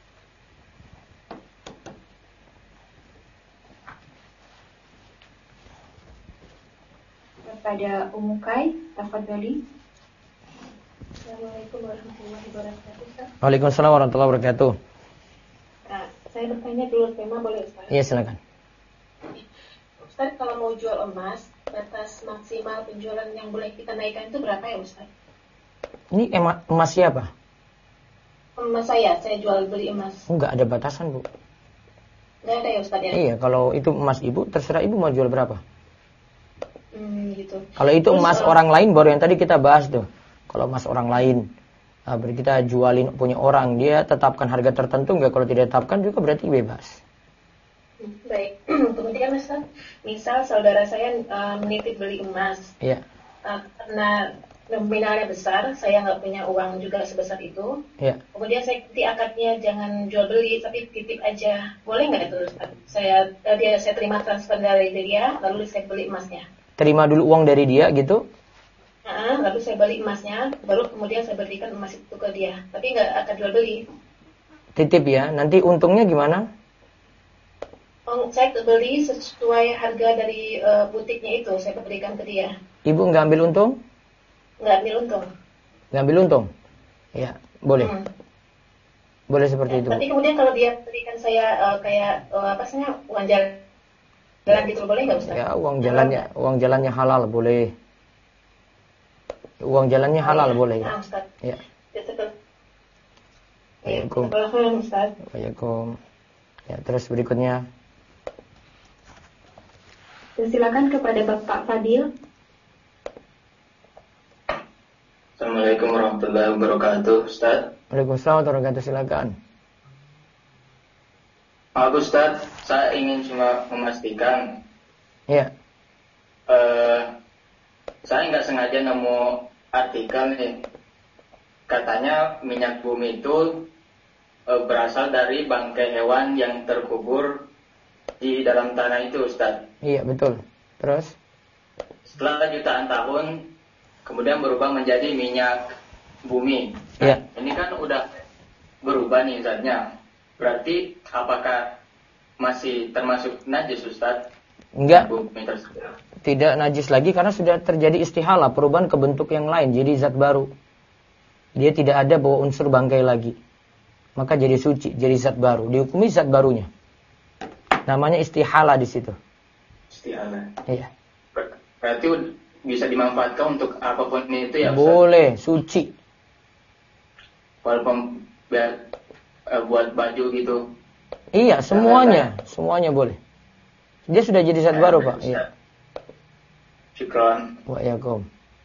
Kepada Umukai, tafadhali. Assalamualaikum warahmatullahi wabarakatuh. Waalaikumsalam warahmatullahi wabarakatuh. Nah, saya bertanya dulu tema, boleh Ustaz? Iya, silakan. Ustaz, kalau mau jual emas, batas maksimal penjualan yang boleh kita naikkan itu berapa ya Ustaz? Ini emas siapa? Emas saya jual beli emas. Enggak ada batasan, Bu. Enggak ada ya Ustaz ya? Iya, kalau itu emas Ibu, terserah Ibu mau jual berapa. Gitu. Kalau itu emas orang lain, baru yang tadi kita bahas tuh. Kalau emas orang lain, berarti kita jualin punya orang, dia tetapkan harga tertentu, enggak, kalau tidak tetapkan juga berarti bebas. Baik, kemudian Ustaz, misal saudara saya menitip beli emas, Iya. Karena nominalnya besar, saya nggak punya uang juga sebesar itu. Iya. Kemudian saya ikuti akadnya jangan jual beli, tapi titip aja, boleh nggak itu Ustaz? Saya terima transfer dari dia, lalu saya beli emasnya. Terima dulu uang dari dia gitu? Lalu saya beli emasnya, baru kemudian saya berikan emas itu ke dia, tapi nggak akan jual beli. Titip ya, nanti untungnya gimana? Saya beli sesuai harga dari butiknya itu, saya berikan ke dia. Ibu nggak ambil untung? Nggak ambil untung. Nggak ambil untung? Ya, boleh. Boleh seperti itu. Tapi kemudian kalau dia berikan saya uang jalan gitu, boleh nggak Ustaz? Ya, uang jalannya halal boleh. Uang jalannya halal boleh. Nah, Ustaz. Ya. Waalaikumsalam Ustaz. Waalaikumsalam. Ya, terus berikutnya. Silakan kepada Bapak Fadil. Assalamualaikum warahmatullahi wabarakatuh, Ustaz. Waalaikumsalam warahmatullahi wabarakatuh, silakan. Pak Ustadz, saya ingin cuma memastikan. Ya. Saya nggak sengaja nemu artikel nih. Katanya minyak bumi itu berasal dari bangkai hewan yang terkubur di dalam tanah itu, Ustadz. Iya, betul. Terus? Setelah jutaan tahun, kemudian berubah menjadi minyak bumi. Iya. Ini kan udah berubah nih zatnya. Berarti apakah masih termasuk najis, Ustadz? Enggak. Bumi tersebut. Tidak najis lagi karena sudah terjadi istihala, perubahan ke bentuk yang lain, jadi zat baru. Dia tidak ada bawa unsur bangkai lagi. Maka jadi suci, jadi zat baru. Dihukumi zat barunya. Namanya istihala di situ. Istihala. Iya. Berarti bisa dimanfaatkan untuk apapun itu ya, Ustaz? Boleh, suci. Walaupun biar buat baju gitu. Iya, semuanya boleh. Dia sudah jadi zat baru, Pak. Iya. Syukran. Wa'alaikum.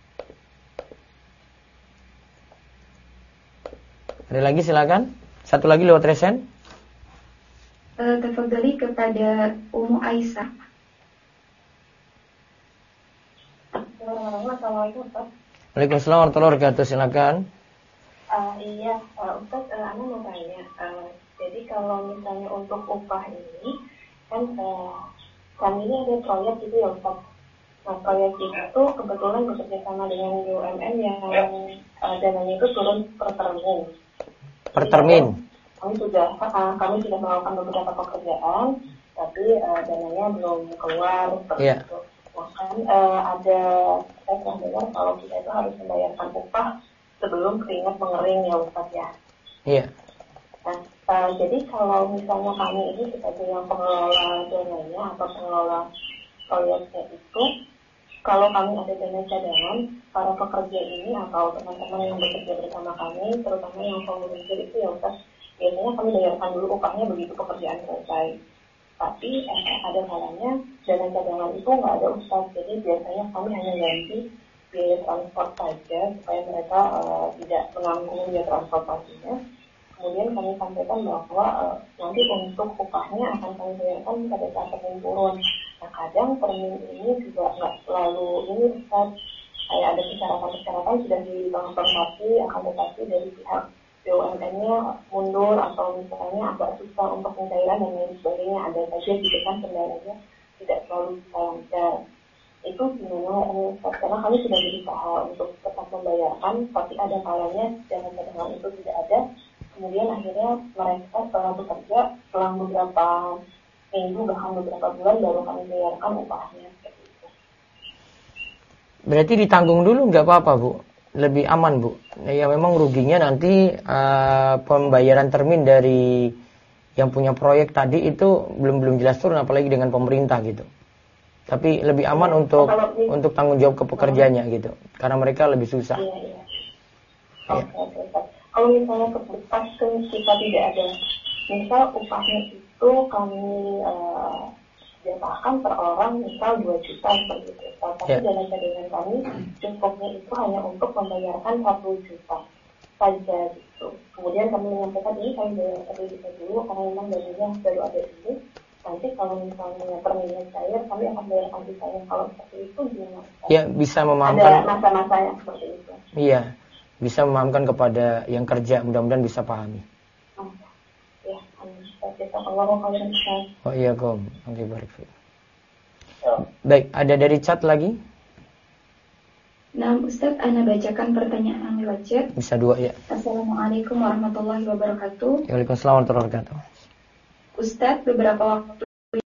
Ada lagi silakan. Satu lagi lewat resen. Tafadhali kepada Ummu Aisyah. Assalamualaikum, Ustaz. Waalaikumsalam warahmatullahi wabarakatuh. Silakan. Iya, Ustaz, aku mau tanya. Jadi kalau misalnya untuk upah ini, kan kami ini ada proyek gitu ya, Ustaz. Nah, proyek itu kebetulan bekerja sama dengan BUMN yang dananya itu turun per termin. Per termin. Kami sudah melakukan beberapa pekerjaan, tapi dananya belum keluar seperti Iya. itu. Nah, kan saya pernah dengar kalau kita itu harus membayarkan upah sebelum keringat mengering ya, Ustaz ya. Iya. Nah, jadi kalau misalnya kami ini sebagai yang pengelola dananya atau pengelola proyeknya itu, kalau kami ada dana cadangan, para pekerja ini atau teman-teman yang bekerja bersama kami, terutama yang volunteer itu ya Ustaz, biasanya kami bayarkan dulu upahnya begitu pekerjaan selesai. Tapi ada kalanya dana cadangan itu nggak ada, Ustaz, jadi biasanya kami hanya ganti biaya transport saja supaya mereka tidak menanggung biaya transportasinya. Kemudian kami sampaikan bahwa nanti untuk upahnya akan kami bayarkan pada saat termin turun. Nah, kadang termin ini juga nggak selalu ini, Ustaz. Kayak ada persyaratan sudah dikonfirmasi, akan tetapi dari pihak BUMN-nya mundur atau misalnya agak susah untuk pencairan dan lain sebagainya. Ada saja gitu kan kendalanya tidak selalu bisa lancar. Itu gimana Ustaz? Karena kami sudah berusaha untuk tetap membayarkan, tapi ada kalanya dana cadangan itu tidak ada. Kemudian akhirnya mereka setelah bekerja, selang beberapa minggu bahkan beberapa bulan baru kami bayarkan upahnya. Gitu. Berarti ditanggung dulu nggak apa-apa, Bu? Lebih aman, Bu. Ya memang ruginya nanti pembayaran termin dari yang punya proyek tadi itu belum jelas turun, apalagi dengan pemerintah gitu. Tapi lebih aman untuk tanggung jawab ke pekerjanya gitu, karena mereka lebih susah. Iya. Oke. Kalau misalnya pas kita tidak ada, misal upahnya itu kami jatahkan per orang misal 2 juta seperti itu. Tapi dana cadangan kami cukupnya itu hanya untuk membayarkan 1 juta saja gitu. Kemudian kami menyampaikan ini kami bayar 1 juta dulu karena memang dananya baru ada ini. Nanti kalau misalnya terminnya cair, kami akan bayarkan sisanya. Kalau seperti itu gimana? Ya, bisa memahamkan. Ada masa-masanya seperti itu. Iya, bisa memahamkan kepada yang kerja, mudah-mudahan bisa pahami. Ya, amin. Oh iya, Kom. Oke, baik. Baik, ada dari chat lagi? Nah, Ustaz, Ana bacakan pertanyaan lewat chat. Bisa 2 ya. Assalamualaikum warahmatullahi wabarakatuh. Waalaikumsalam warahmatullahi wabarakatuh. Ustaz, beberapa waktu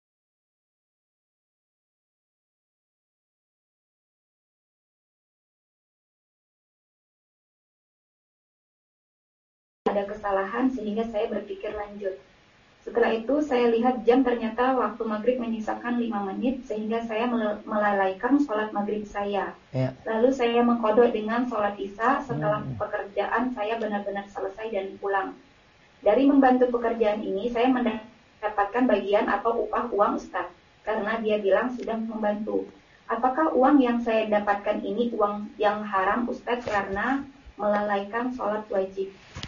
ada kesalahan sehingga saya berpikir lanjut. Setelah itu saya lihat jam, ternyata waktu maghrib menyisakan 5 menit sehingga saya melalaikan sholat maghrib saya. Ya. Lalu saya mengkodok dengan sholat isya setelah pekerjaan saya benar-benar selesai dan pulang. Dari membantu pekerjaan ini saya mendapatkan bagian atau upah uang Ustaz, karena dia bilang sudah membantu. Apakah uang yang saya dapatkan ini uang yang haram Ustaz karena melalaikan sholat wajib?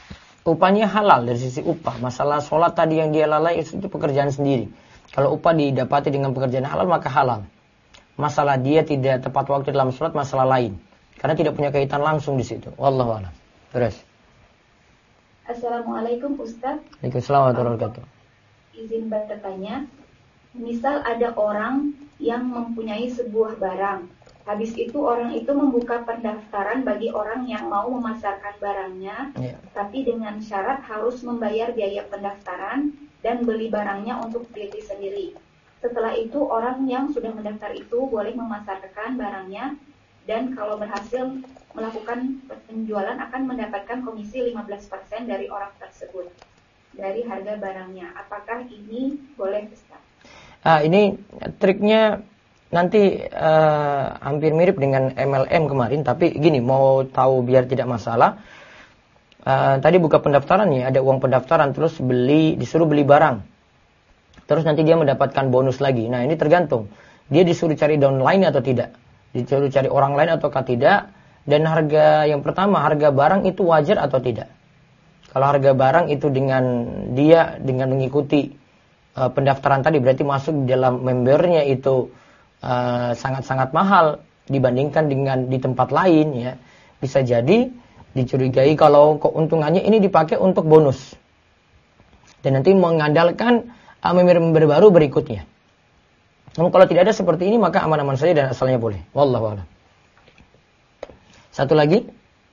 upahnya halal dari sisi upah. Masalah sholat tadi yang dia lalai itu pekerjaan sendiri. Kalau upah didapati dengan pekerjaan halal maka halal. Masalah dia tidak tepat waktu dalam sholat masalah lain. Karena tidak punya kaitan langsung di situ. Wallahu a'lam. Terus. Assalamualaikum Ustaz. Waalaikumsalam warahmatullahi wabarakatuh. Izin bertanya, misal ada orang yang mempunyai sebuah barang. Habis itu orang itu membuka pendaftaran bagi orang yang mau memasarkan barangnya, tapi dengan syarat harus membayar biaya pendaftaran dan beli barangnya untuk diri sendiri. Setelah itu orang yang sudah mendaftar itu boleh memasarkan barangnya dan kalau berhasil melakukan penjualan akan mendapatkan komisi 15% dari orang tersebut dari harga barangnya. Apakah ini boleh, Ustaz? Ini triknya nanti hampir mirip dengan MLM kemarin, tapi gini, mau tahu biar tidak masalah. Tadi buka pendaftarannya, ada uang pendaftaran, terus disuruh beli barang. Terus nanti dia mendapatkan bonus lagi. Nah, ini tergantung. Dia disuruh cari downline atau tidak. Disuruh cari orang lain ataukah tidak. Dan harga yang pertama, harga barang itu wajar atau tidak. Kalau harga barang itu dengan mengikuti pendaftaran tadi, berarti masuk di dalam membernya itu sangat-sangat mahal dibandingkan dengan di tempat lain, ya. Bisa jadi dicurigai kalau keuntungannya ini dipakai untuk bonus. Dan nanti mengandalkan member baru berikutnya. Namun kalau tidak ada seperti ini maka aman-aman saja dan asalnya boleh. Wallahu a'lam. Satu lagi.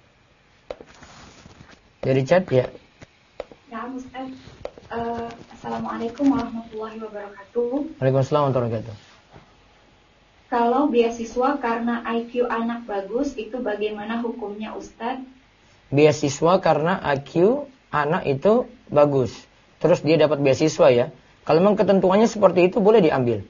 Dari chat ya. Ya, Ustaz. Assalamualaikum warahmatullahi wabarakatuh. Waalaikumsalam warahmatullahi wabarakatuh. Kalau beasiswa karena IQ anak bagus itu bagaimana hukumnya, Ustaz? Beasiswa karena IQ anak itu bagus. Terus dia dapat beasiswa ya. Kalau memang ketentuannya seperti itu boleh diambil.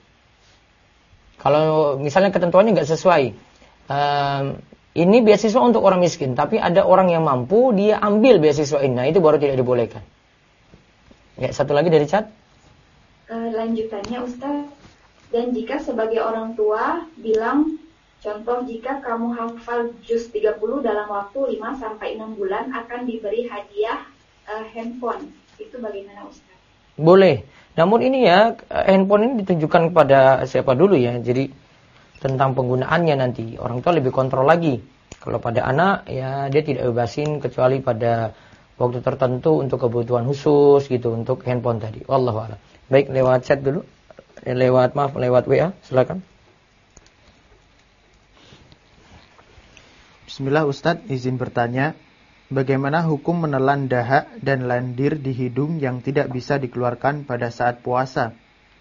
Kalau misalnya ketentuannya nggak sesuai, ini beasiswa untuk orang miskin, tapi ada orang yang mampu, dia ambil beasiswa ini, nah itu baru tidak dibolehkan. Ya, satu lagi dari chat. Lanjutannya Ustaz, dan jika sebagai orang tua bilang, contoh jika kamu hafal juz 30 dalam waktu 5-6 bulan akan diberi hadiah handphone, itu bagaimana Ustaz? Boleh. Namun ini ya, handphone ini ditujukan kepada siapa dulu ya. Jadi tentang penggunaannya nanti orang tua lebih kontrol lagi. Kalau pada anak ya dia tidak bebasin kecuali pada waktu tertentu untuk kebutuhan khusus gitu untuk handphone tadi. Wallahu a'lam. Baik, lewat chat dulu. Lewat WA, silakan. Bismillah Ustadz, izin bertanya. Bagaimana hukum menelan dahak dan lendir di hidung yang tidak bisa dikeluarkan pada saat puasa?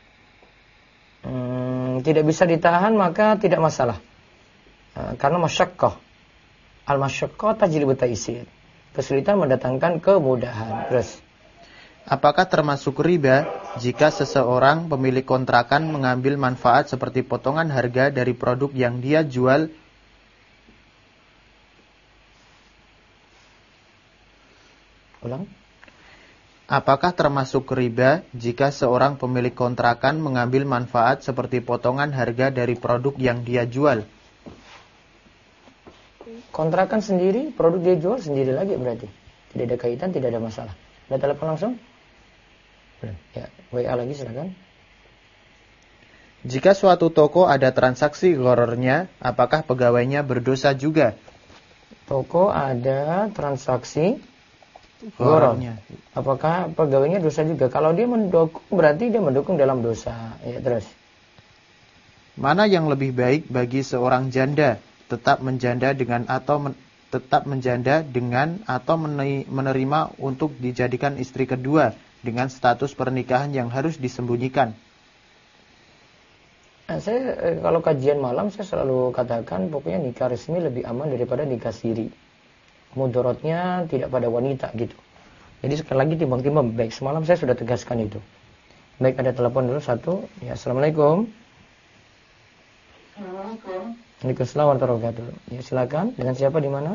Tidak bisa ditahan maka tidak masalah. Karena masyaqqah. Al-masyaqqah tajlibu taisir. Kesulitan mendatangkan kemudahan. Terus. Apakah termasuk riba jika seseorang pemilik kontrakan mengambil manfaat seperti potongan harga dari produk yang dia jual? Ulang. Apakah termasuk riba jika seorang pemilik kontrakan mengambil manfaat seperti potongan harga dari produk yang dia jual? Kontrakan sendiri, produk dia jual sendiri lagi berarti. Tidak ada kaitan, tidak ada masalah. Ada telepon langsung? Ya, WA lagi silakan. Jika suatu toko ada transaksi gharornya, apakah pegawainya berdosa juga? Toko ada transaksi gharornya. Apakah pegawainya dosa juga? Kalau dia mendukung berarti dia mendukung dalam dosa. Ya, terus. Mana yang lebih baik bagi seorang janda? Tetap menjanda dengan atau menerima untuk dijadikan istri kedua dengan status pernikahan yang harus disembunyikan? Saya kalau kajian malam saya selalu katakan pokoknya nikah resmi lebih aman daripada nikah siri. Mudaratnya tidak pada wanita gitu. Jadi sekali lagi timbang-timbang. Baik, semalam saya sudah tegaskan itu. Baik, ada telepon dulu satu. Ya, assalamualaikum. Assalamualaikum. Waalaikumsalam warahmatullahi wabarakatuh. Ya, silakan. Dengan siapa di mana?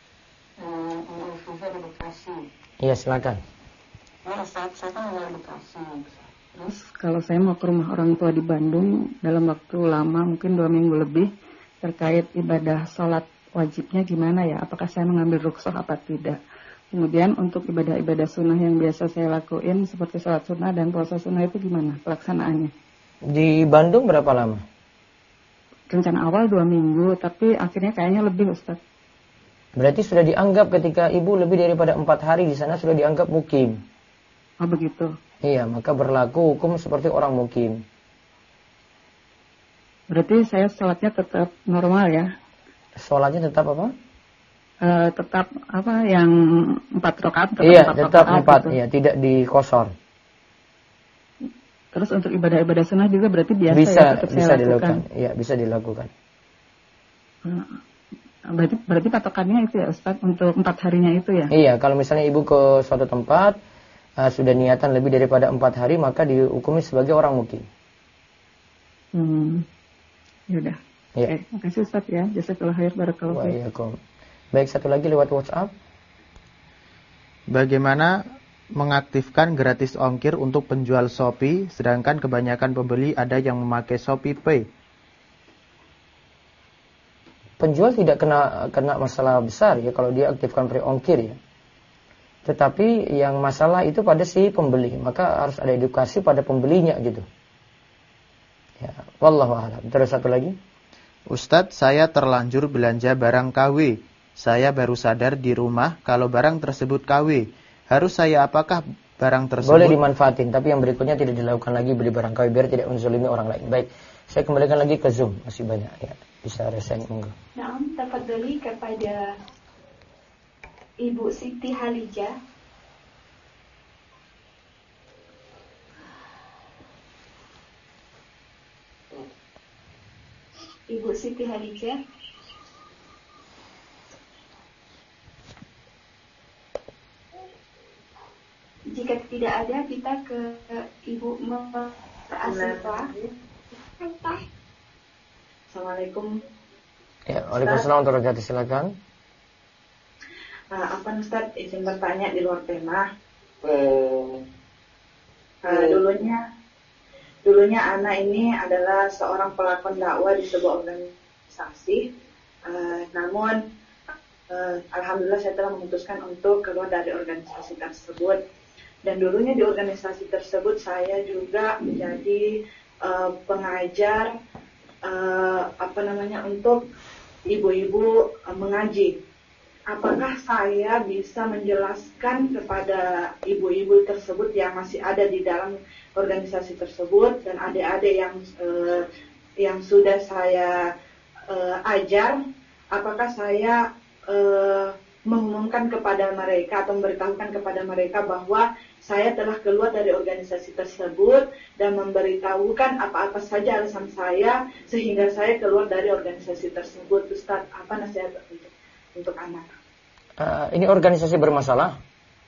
Saya di Bekasi. Iya, silakan. Ya, saya kan dari Bekasi. Terus kalau saya mau ke rumah orang tua di Bandung dalam waktu lama, mungkin 2 minggu lebih, terkait ibadah sholat wajibnya gimana ya? Apakah saya mengambil rukhsah apa tidak? Kemudian untuk ibadah-ibadah sunnah yang biasa saya lakuin seperti sholat sunnah dan puasa sunnah itu gimana pelaksanaannya? Di Bandung berapa lama? Rencana awal 2 minggu, tapi akhirnya kayaknya lebih, Ustaz. Berarti sudah dianggap ketika ibu lebih daripada 4 hari di sana sudah dianggap mukim. Oh begitu. Iya, maka berlaku hukum seperti orang mukim. Berarti saya sholatnya tetap normal ya? Sholatnya tetap apa? Tetap apa yang 4 rakaat tetap Iya, 4 tetap rakaat 4, gitu. ya, tidak dikosor. Terus untuk ibadah-ibadah sunnah juga berarti biasa Bisa, ya tetap bisa saya dilakukan. lakukan. Iya, bisa dilakukan. Berarti patokannya itu ya Ustaz untuk 4 harinya itu ya? Iya, kalau misalnya ibu ke suatu tempat sudah niatan lebih daripada 4 hari, maka dihukumi sebagai orang mukim. Yaudah. Ya. Oke, makasih Ustaz ya. Jazakallahu khair, barakallahu fiik. Waalaikumsalam. Baik, satu lagi lewat WhatsApp. Bagaimana mengaktifkan gratis ongkir untuk penjual Shopee, sedangkan kebanyakan pembeli ada yang memakai Shopee Pay? Penjual tidak kena masalah besar ya kalau dia aktifkan free ongkir ya. Tetapi yang masalah itu pada si pembeli, maka harus ada edukasi pada pembelinya gitu. Ya, wallahu a'lam. Terus satu lagi. Ustadz, saya terlanjur belanja barang KW. Saya baru sadar di rumah kalau barang tersebut KW. Harus saya apakah barang tersebut? Boleh dimanfaatin, tapi yang berikutnya tidak dilakukan lagi beli barang KW biar tidak menzalimi orang lain. Baik, saya kembalikan lagi ke Zoom, masih banyak ya. Bisa resen monggo. Nah, tafadhali kepada Ibu Siti Halijah. Ibu Siti Halijah. Jika tidak ada, kita ke Ibu Asifah. Assalamualaikum. Ya, waalaikumsalam warahmatullahi wabarakatuh. Silakan. Apa Ustaz izin bertanya di luar tema? Dulunya Ana ini adalah seorang pelakon dakwah di sebuah organisasi. Namun alhamdulillah saya telah memutuskan untuk keluar dari organisasi tersebut. Dan dulunya di organisasi tersebut saya juga menjadi pengajar untuk ibu-ibu mengaji. Apakah saya bisa menjelaskan kepada ibu-ibu tersebut yang masih ada di dalam organisasi tersebut dan adik-adik yang sudah saya ajar, apakah saya mengumumkan kepada mereka atau memberitahukan kepada mereka bahwa saya telah keluar dari organisasi tersebut dan memberitahukan apa-apa saja alasan saya sehingga saya keluar dari organisasi tersebut. Ustaz, apa nasihat untuk anak? Ini organisasi bermasalah?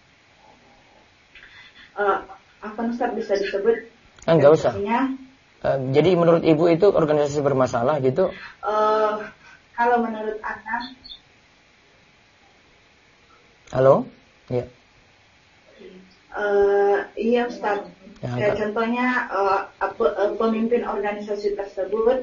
Apa Ustaz bisa disebut? Enggak usah. Jadi menurut ibu itu organisasi bermasalah gitu? Kalau menurut anak. Halo? Iya. Iya Ustaz. Ya, contohnya pemimpin organisasi tersebut.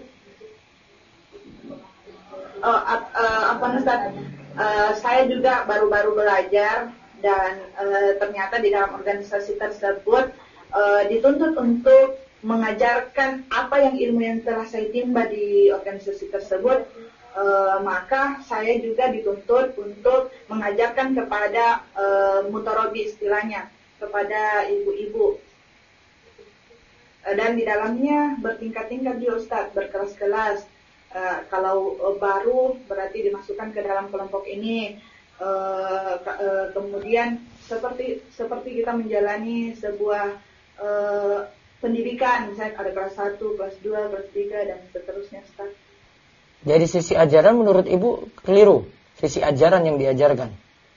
Ustaz? Saya juga baru-baru belajar dan ternyata di dalam organisasi tersebut dituntut untuk mengajarkan apa yang ilmu yang telah saya timba di organisasi tersebut. Maka saya juga dituntut untuk mengajarkan kepada mutarabi istilahnya, kepada ibu-ibu. Dan di dalamnya bertingkat-tingkat dia Ustaz, berkelas-kelas. Kalau baru berarti dimasukkan ke dalam kelompok ini. Kemudian seperti kita menjalani sebuah pendidikan, misalnya ada kelas 1, kelas 2, kelas 3 dan seterusnya Ustaz. Jadi sisi ajaran menurut ibu keliru, sisi ajaran yang diajarkan.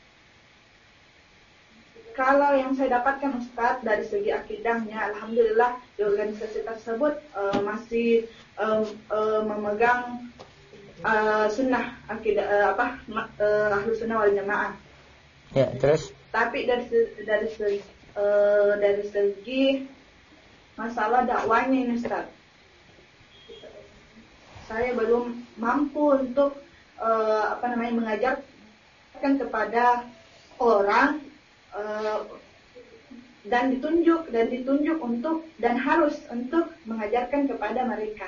Kalau yang saya dapatkan Ustaz dari segi akidahnya, alhamdulillah di organisasi tersebut masih memegang sunnah akidah ahlu sunnah wal jamaah. Ya, terus? Tapi dari segi masalah dakwahnya ini Ustaz, saya belum mampu untuk mengajarkan kepada orang dan ditunjuk untuk dan harus untuk mengajarkan kepada mereka.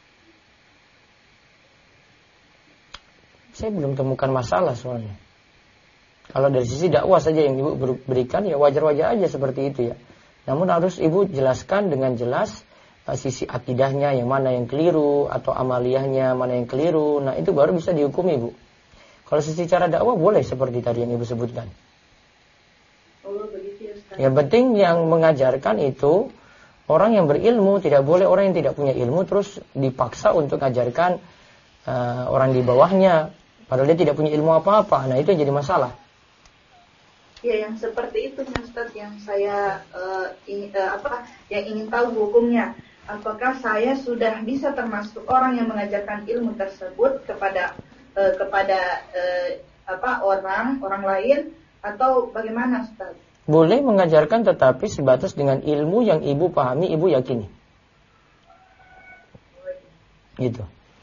Saya belum temukan masalah soalnya. Kalau dari sisi dakwah saja yang ibu berikan, ya wajar-wajar aja seperti itu ya. Namun harus ibu jelaskan dengan jelas sisi akidahnya yang mana yang keliru, atau amaliyahnya mana yang keliru. Nah itu baru bisa dihukum ibu. Kalau sisi cara dakwah boleh seperti tadi yang ibu sebutkan. Oh begitu ya Ustaz. Yang penting yang mengajarkan itu orang yang berilmu, tidak boleh orang yang tidak punya ilmu terus dipaksa untuk mengajarkan orang di bawahnya. Padahal dia tidak punya ilmu apa-apa. Nah itu yang jadi masalah. Ya, yang seperti itu Ustaz yang saya ingin tahu hukumnya. Apakah saya sudah bisa termasuk orang yang mengajarkan ilmu tersebut kepada orang lain atau bagaimana Ustaz? Boleh mengajarkan tetapi sebatas dengan ilmu yang ibu pahami, ibu yakini. Gitu.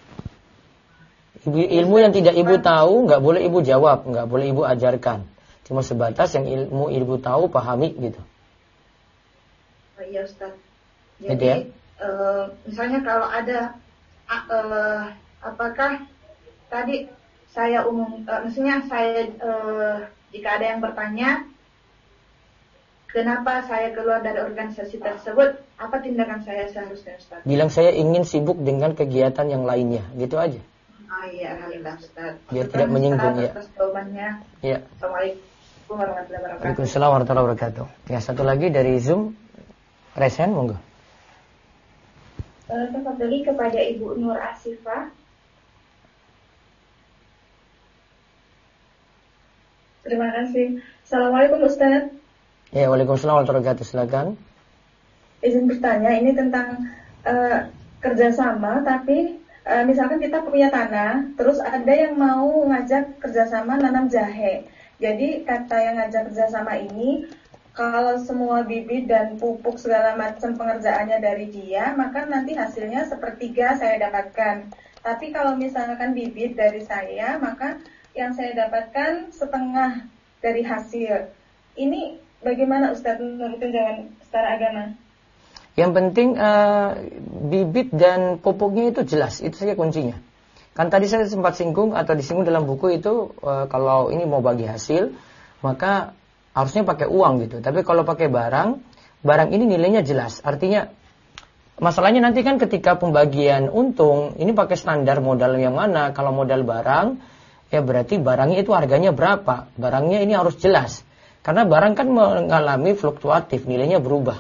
Ilmu yang tidak ibu tahu nggak boleh ibu jawab, nggak boleh ibu ajarkan. Cuma sebatas yang ilmu ibu tahu, pahami gitu. Oh, iya Ustaz. Jadi gitu ya? Misalnya kalau ada apakah tadi saya maksudnya saya jika ada yang bertanya kenapa saya keluar dari organisasi tersebut, apa tindakan saya seharusnya Ustaz? Bilang saya ingin sibuk dengan kegiatan yang lainnya, gitu aja. Ah iya, alhamdulillah Ustaz. Biar tidak menyinggung ya. Iya. Assalamualaikum warahmatullahi wabarakatuh. Waalaikumsalam warahmatullahi wabarakatuh. Ya, satu lagi dari Zoom, Resen, monggo. Tafadhali kepada Ibu Nur Asifah. Terima kasih. Assalamualaikum Ustaz. Ya, waalaikumsalam warahmatullahi wabarakatuh. Silakan. Izin bertanya, ini tentang kerjasama, tapi misalkan kita punya tanah, terus ada yang mau ngajak kerjasama nanam jahe. Jadi kata yang ngajak kerjasama ini, kalau semua bibit dan pupuk segala macam pengerjaannya dari dia, maka nanti hasilnya sepertiga saya dapatkan. Tapi kalau misalkan bibit dari saya, maka yang saya dapatkan setengah dari hasil. Ini bagaimana Ustaz menurut tunjangan secara agama? Yang penting bibit dan pupuknya itu jelas, itu saja kuncinya. Kan tadi saya sempat singgung atau disinggung dalam buku itu kalau ini mau bagi hasil, maka harusnya pakai uang gitu. Tapi kalau pakai barang ini nilainya jelas. Artinya masalahnya nanti kan ketika pembagian untung, ini pakai standar modal yang mana. Kalau modal barang, ya berarti barangnya itu harganya berapa. Barangnya ini harus jelas. Karena barang kan mengalami fluktuatif, nilainya berubah.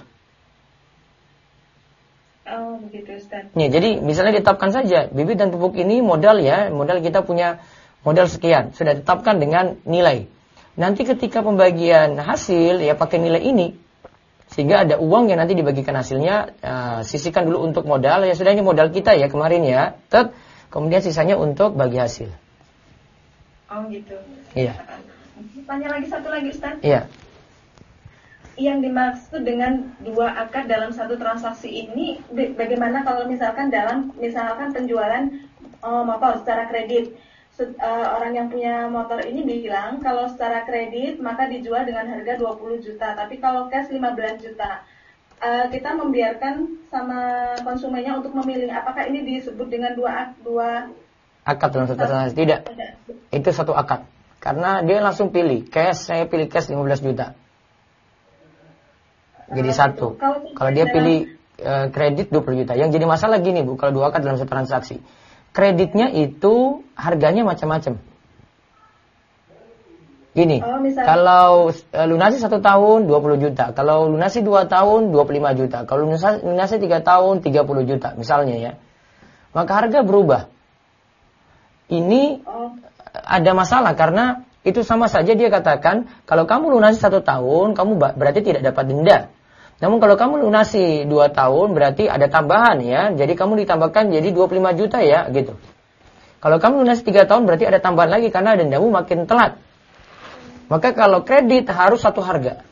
Oh begitu Ustaz. Ya, jadi misalnya ditetapkan saja bibit dan pupuk ini modal ya, modal kita punya modal sekian, sudah ditetapkan dengan nilai. Nanti ketika pembagian hasil ya pakai nilai ini, sehingga ada uang yang nanti dibagikan hasilnya, sisihkan dulu untuk modal, ya sudahnya modal kita ya kemarin ya, kemudian sisanya untuk bagi hasil. Oh gitu. Iya. Tanya lagi satu lagi Ustaz. Iya. Yang dimaksud dengan dua akad dalam satu transaksi ini bagaimana kalau misalkan penjualan motor secara kredit, orang yang punya motor ini bilang kalau secara kredit maka dijual dengan harga 20 juta, tapi kalau cash 15 juta. Kita membiarkan sama konsumennya untuk memilih, apakah ini disebut dengan dua akad dalam satu transaksi? Tidak. Itu satu akad. Karena dia langsung pilih cash, saya pilih cash 15 juta. Jadi satu. Kalau dia pilih kredit 20 juta. Yang jadi masalah gini Bu, kalau dua akad dalam satu transaksi. Kreditnya itu harganya macam-macam. Gini, kalau lunasi 1 tahun 20 juta. Kalau lunasi 2 tahun 25 juta. Kalau lunasi 3 tahun 30 juta misalnya ya. Maka harga berubah. Ini ada masalah karena itu sama saja dia katakan, kalau kamu lunasi 1 tahun, kamu berarti tidak dapat denda. Namun kalau kamu lunasi 2 tahun, berarti ada tambahan ya. Jadi kamu ditambahkan jadi 25 juta ya, gitu. Kalau kamu lunasi 3 tahun, berarti ada tambahan lagi karena dendamu makin telat. Maka kalau kredit harus satu harga.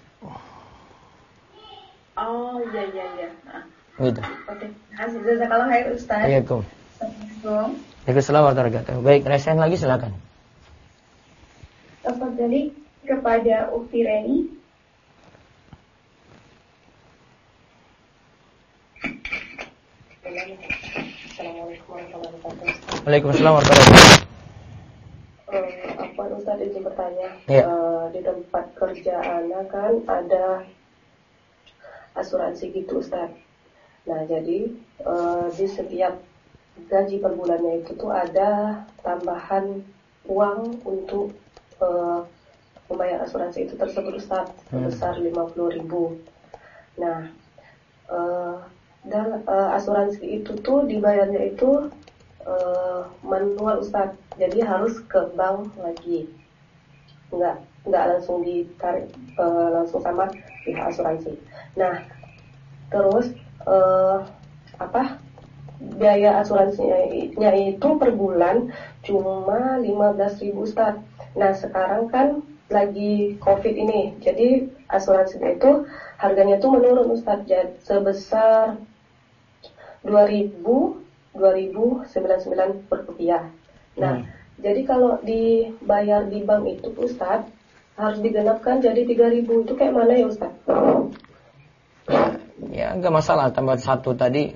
Oh, iya. Nah. Gitu. Oke. Jazakallah khair Ustaz. Waalaikumsalam warahmatullahi wabarakatuh. Baik, resen lagi silakan. Jadi kepada Ukti Reni. Assalamualaikum warahmatullahi wabarakatuh. Waalaikumsalam warahmatullahi wabarakatuh. Apa Ustaz izin bertanya? Ya. Di tempat kerja anak kan ada asuransi gitu Ustaz. Nah jadi di setiap gaji per bulannya itu tuh ada tambahan uang untuk membayar asuransi itu tersebut Ustaz, sebesar 50.000. Nah dan asuransi itu tuh dibayarnya itu manual Ustaz, jadi harus ke bank lagi, nggak langsung ditarik langsung sama pihak asuransi. Nah terus biaya asuransinya itu per bulan cuma 15.000 Ustaz. Nah sekarang kan lagi COVID ini, jadi asuransinya itu harganya tuh menurun Ustaz, sebesar 2.099 per rupiah. Nah jadi kalau dibayar di bank itu Ustaz harus digenapkan jadi 3.000. Itu kayak mana ya Ustaz? Ya enggak masalah, tambah satu tadi.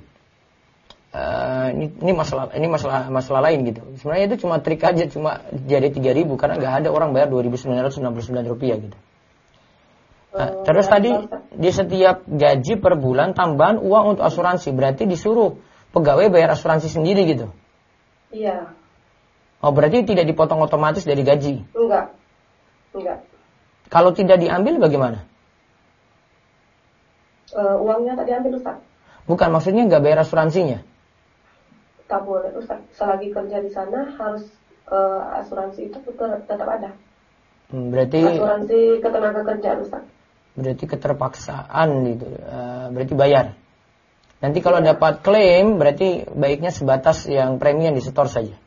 Ini masalah lain gitu. Sebenarnya itu cuma trik aja, cuma jadi 3.000 karena nggak ada orang bayar 2.969 rupiah gitu. Nah, terus tadi di setiap gaji per bulan tambahan uang untuk asuransi, berarti disuruh pegawai bayar asuransi sendiri gitu. Iya. Oh berarti tidak dipotong otomatis dari gaji? Enggak. Kalau tidak diambil bagaimana? Uangnya tak diambil Ustaz. Bukan, maksudnya nggak bayar asuransinya? Tak boleh Ustaz. Selagi kerja di sana harus asuransi itu tetap ada. Berarti asuransi ketenaga kerjaan Ustaz. Berarti keterpaksaan gitu. Berarti bayar. Nanti kalau dapat klaim berarti baiknya sebatas yang premi yang disetor saja.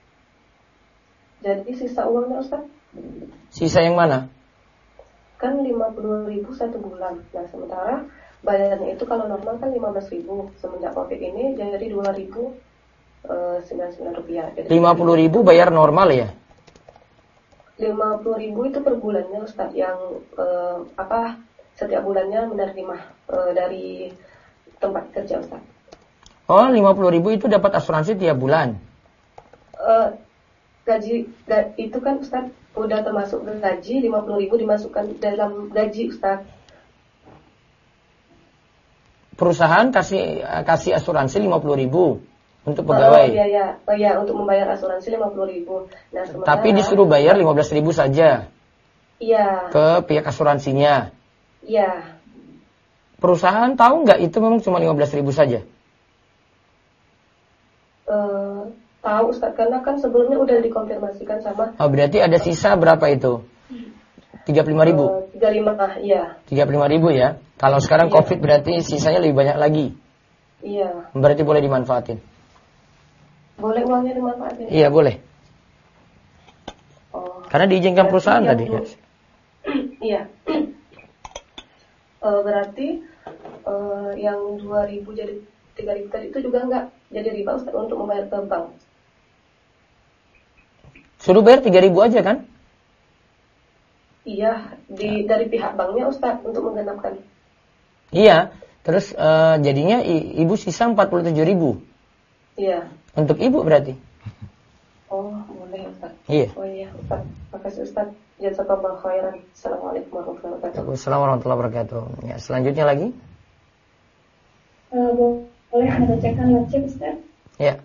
Jadi sisa uangnya Ustaz? Sisa yang mana? Kan 50.000 satu bulan. Nah sementara bayarnya itu kalau normal kan 15.000. Semenjak COVID ini jadi 2.099 rupiah. 50.000 bayar normal ya? 50.000 itu per bulannya Ustaz, yang setiap bulannya menerima dari tempat kerja Ustaz. Oh 50.000 itu dapat asuransi tiap bulan? Gaji itu kan Ustaz udah termasuk gaji, 50.000 dimasukkan dalam gaji Ustaz. Perusahaan kasih asuransi 50.000 untuk pegawai. Oh iya, untuk membayar asuransi 50.000. Nah, tapi disuruh bayar 15.000 saja. Iya. Ke pihak asuransinya. Iya. Perusahaan tahu nggak itu memang cuma 15.000 saja? Tahu Ustaz, karena kan sebelumnya udah dikonfirmasikan sama. Oh, berarti ada sisa berapa itu? 35.000. 35, iya. 35.000 ya. Kalau sekarang COVID berarti sisanya lebih banyak lagi. Iya. Berarti boleh dimanfaatin. Boleh uangnya dimanfaatin? Iya, boleh. Oh. Karena diizinkan perusahaan tadi. Iya. Berarti yang 2.000 jadi 3.000 tadi itu juga enggak jadi riba Ustaz untuk membayar ke bank. Suruh bayar 3.000 aja kan? Iya, dari pihak banknya Ustaz untuk menggenapkan. Iya, terus jadinya ibu sisa 47.000. Iya. Untuk ibu berarti? Oh, boleh Ustaz. Iya. Oh iya Ustaz, makasih Ustaz. Jazakallahu khairan. Assalamualaikum warahmatullahi wabarakatuh. Assalamualaikum warahmatullahi wabarakatuh. Ya, selanjutnya lagi? Boleh Anda bacakan lagi Ustaz? Ya.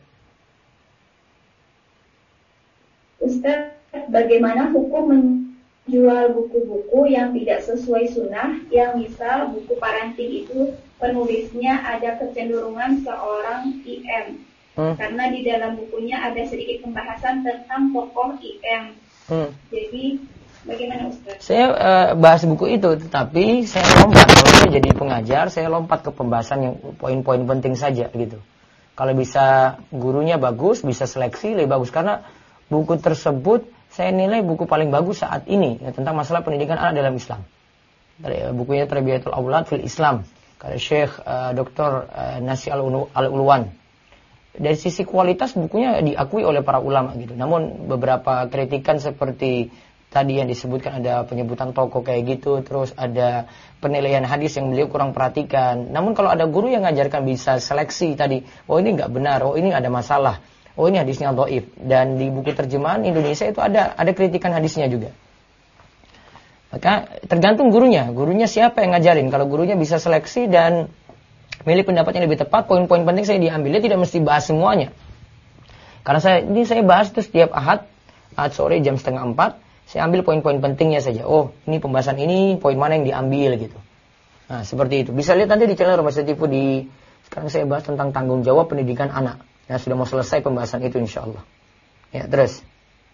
Ustaz, bagaimana hukum menjual buku-buku yang tidak sesuai sunnah, yang misal buku parenting itu penulisnya ada kecenderungan seorang IM, karena di dalam bukunya ada sedikit pembahasan tentang tokoh IM. Jadi bagaimana Ustaz? Saya bahas buku itu, tetapi saya lompat. Kalau saya jadi pengajar, saya lompat ke pembahasan yang poin-poin penting saja gitu. Kalau bisa gurunya bagus, bisa seleksi lebih bagus, karena buku tersebut saya nilai buku paling bagus saat ini ya, tentang masalah pendidikan anak dalam Islam. Bukunya Tarbiyatul Aulad fil Islam karya Syekh Dr. Nasi Al-Ulwan. Dari sisi kualitas bukunya diakui oleh para ulama gitu. Namun beberapa kritikan seperti tadi yang disebutkan ada penyebutan toko kayak gitu, terus ada penilaian hadis yang beliau kurang perhatikan. Namun kalau ada guru yang ngajarkan bisa seleksi tadi, oh ini nggak benar, oh ini ada masalah, oh ini hadisnya dhaif. Dan di buku terjemahan Indonesia itu ada kritikan hadisnya juga. Maka tergantung gurunya siapa yang ngajarin. Kalau gurunya bisa seleksi dan milih pendapat yang lebih tepat, poin-poin penting saya diambil, dia tidak mesti bahas semuanya. Karena saya bahas itu setiap Ahad sore jam 3:30. Saya ambil poin-poin pentingnya saja. Oh, ini pembahasan ini, poin mana yang diambil gitu. Nah, seperti itu. Bisa lihat nanti di channel Rumah Setipu sekarang saya bahas tentang tanggung jawab pendidikan anak. Ya, sudah mau selesai pembahasan itu insyaAllah. Ya, terus.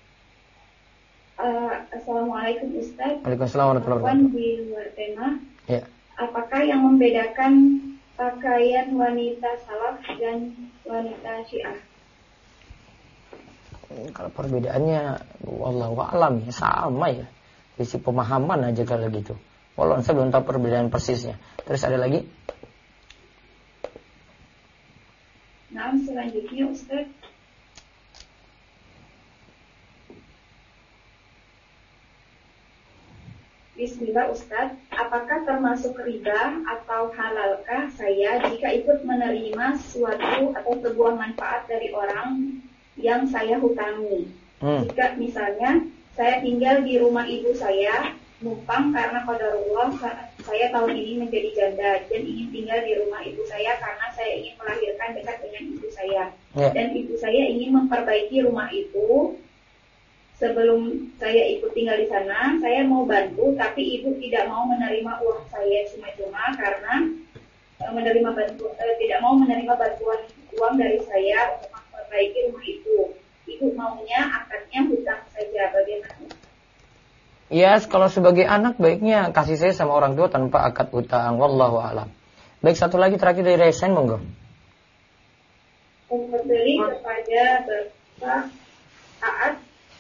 Assalamualaikum Ustaz. Waalaikumsalam warahmatullahi wabarakatuh. Di luar tema. Ya. Apakah yang membedakan pakaian wanita salaf dan wanita syiah? Kalau perbedaannya wallahu a'lam ya, sama ya. Sisi pemahaman aja kalau gitu. Walau saya belum tahu perbedaan persisnya. Terus ada lagi? Nah, selanjutnya Ustaz. Bismillah Ustaz, apakah termasuk riba atau halalkah saya jika ikut menerima suatu atau sebuah manfaat dari orang yang saya hutangi? Jika misalnya saya tinggal di rumah ibu saya, numpang karena qadarullah saya tahun ini menjadi janda dan ingin tinggal di rumah ibu saya karena saya ingin melahirkan dekat dengan ibu saya. Dan ibu saya ingin memperbaiki rumah itu. Sebelum saya ikut tinggal di sana, saya mau bantu, tapi ibu tidak mau menerima uang saya cuma-cuma karena tidak mau menerima bantuan uang dari saya untuk memperbaiki rumah itu. Ibu maunya akadnya hutang saja. Bagaimana? Ya, kalau sebagai anak baiknya kasih saya sama orang tua tanpa akad hutang. Wallahu a'lam. Baik, satu lagi terakhir dari Resen, monggo. Memberi kepada Bapak Aat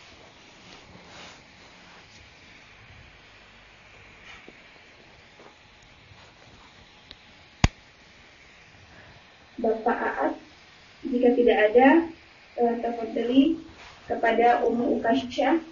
jika tidak ada tafadhali kepada Ummu Ukasyah.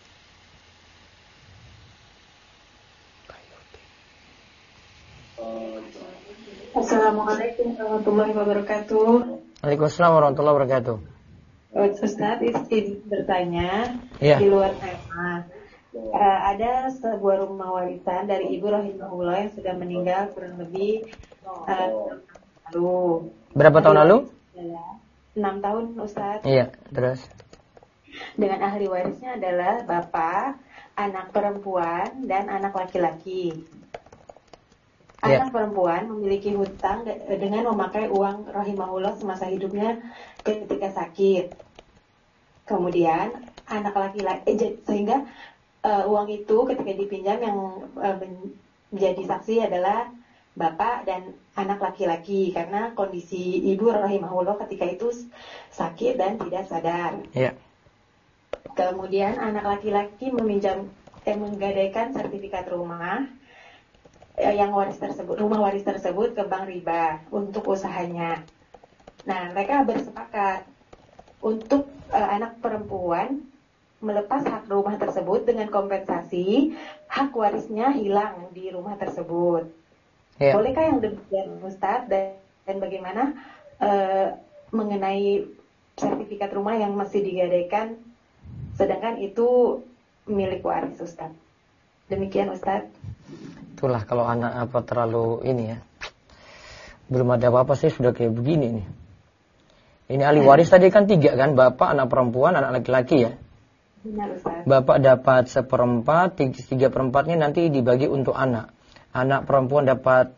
Assalamualaikum warahmatullahi wabarakatuh. Waalaikumsalam warahmatullahi wabarakatuh. Ustaz, izin bertanya di luar tema. Ada sebuah rumah warisan dari Ibu rahimahullah yang sudah meninggal kurang lebih lalu. Berapa tahun lalu? 6 tahun Ustaz. Iya, terus. Dengan ahli warisnya adalah bapak, anak perempuan, dan anak laki-laki. Anak perempuan memiliki hutang dengan memakai uang rahimahullah semasa hidupnya ketika sakit. Kemudian anak laki-laki sehingga uang itu ketika dipinjam yang menjadi saksi adalah bapak dan anak laki-laki karena kondisi ibu rahimahullah ketika itu sakit dan tidak sadar. Kemudian anak laki-laki menggadaikan sertifikat rumah yang rumah waris tersebut ke bank riba untuk usahanya. Nah, mereka bersepakat untuk anak perempuan melepas hak rumah tersebut dengan kompensasi hak warisnya hilang di rumah tersebut. Bolehkah yang demikian Ustaz, dan bagaimana mengenai sertifikat rumah yang masih digadaikan sedangkan itu milik waris Ustaz? Demikian Ustaz. Itulah kalau anak terlalu ini ya. Belum ada apa-apa sih sudah kayak begini nih. Ini ahli waris tadi kan 3 kan, bapak, anak perempuan, anak laki-laki ya. Benar Ustaz. Bapak dapat 1/4, 3/4-nya nanti dibagi untuk anak. Anak perempuan dapat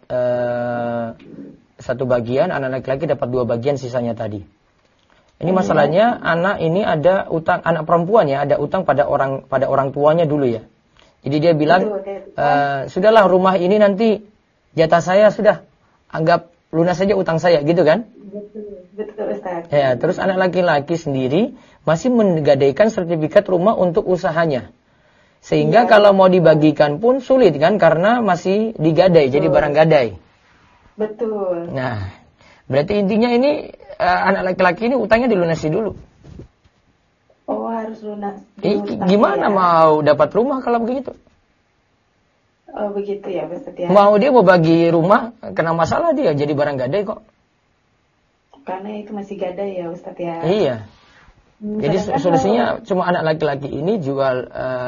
1 bagian, anak laki-laki dapat 2 bagian sisanya tadi. Ini masalahnya anak ini ada utang, anak perempuan ya, ada utang pada orang tuanya dulu ya. Jadi dia bilang, sudahlah rumah ini nanti jatah saya sudah, anggap lunas saja utang saya gitu kan? Betul Ustaz. Ya, terus anak laki-laki sendiri masih menggadaikan sertifikat rumah untuk usahanya. Sehingga kalau mau dibagikan pun sulit kan, karena masih digadai, jadi barang gadai. Betul. Nah, berarti intinya ini anak laki-laki ini utangnya dilunasi dulu. Oh, harus lunas? Gimana mau dapat rumah kalau begitu? Oh begitu ya Ustaz ya. Dia mau bagi rumah, kena masalah dia jadi barang gadai kok. Karena itu masih gadai ya Ustaz ya. Iya. Jadi solusinya cuma anak laki-laki ini jual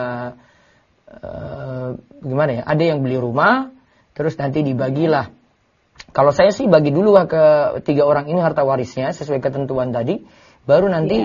gimana ya? Ada yang beli rumah, terus nanti dibagilah. Kalau saya sih bagi dulu ke 3 orang ini harta warisnya sesuai ketentuan tadi. Baru nanti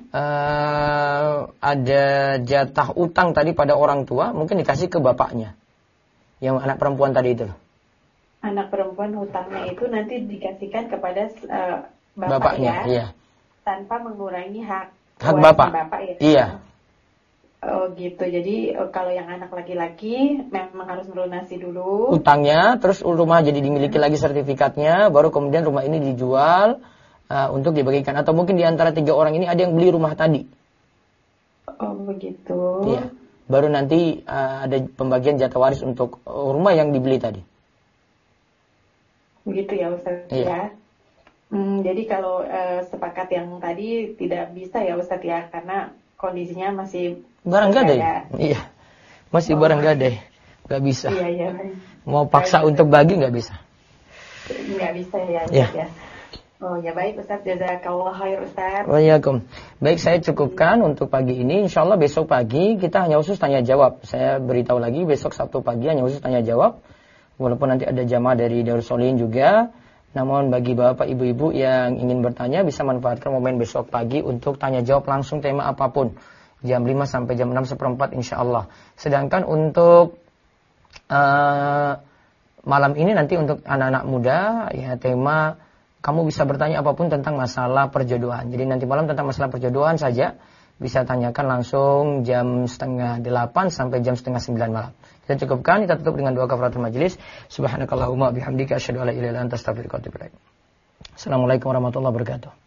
ada jatah utang tadi pada orang tua, mungkin dikasih ke bapaknya. Yang anak perempuan tadi itu. Anak perempuan hutangnya itu nanti dikasihkan kepada bapaknya, iya. Tanpa mengurangi hak bapak ya. Iya. Oh gitu. Jadi kalau yang anak laki-laki memang harus melunasi dulu utangnya, terus rumah jadi dimiliki lagi sertifikatnya, baru kemudian rumah ini dijual untuk dibagikan. Atau mungkin di antara 3 orang ini ada yang beli rumah tadi. Oh begitu. Iya. Baru nanti ada pembagian jatah waris untuk rumah yang dibeli tadi. Begitu ya Ustaz ya. Jadi kalau sepakat yang tadi tidak bisa ya Ustaz ya, karena kondisinya masih barang gadai. Iya. Masih barang gadai. Gak bisa. Iya. Mau paksa untuk bagi gak bisa. Gak bisa ya Ustaz ya. Oh ya baik Ustaz, jazakallah khair Ustaz. Waalaikumsalam. Baik, saya cukupkan untuk pagi ini. Insya Allah besok pagi kita hanya khusus tanya jawab. Saya beritahu lagi besok Sabtu pagi hanya khusus tanya jawab. Walaupun nanti ada jamaah dari Darus Solihin juga. Namun bagi bapak ibu-ibu yang ingin bertanya bisa manfaatkan momen besok pagi untuk tanya jawab langsung tema apapun. Jam 5 sampai jam 6:15 insya Allah. Sedangkan untuk malam ini nanti untuk anak-anak muda ya tema kamu bisa bertanya apapun tentang masalah perjodohan. Jadi nanti malam tentang masalah perjodohan saja bisa tanyakan langsung jam 7:30 sampai jam 8:30 malam. Kita cukupkan, kita tutup dengan doa kafaratul majelis. Subhanakallahumma bihamdika asyhadu an la ilaha illa anta astaghfiruka wa atubu ilaik. Assalamualaikum warahmatullahi wabarakatuh.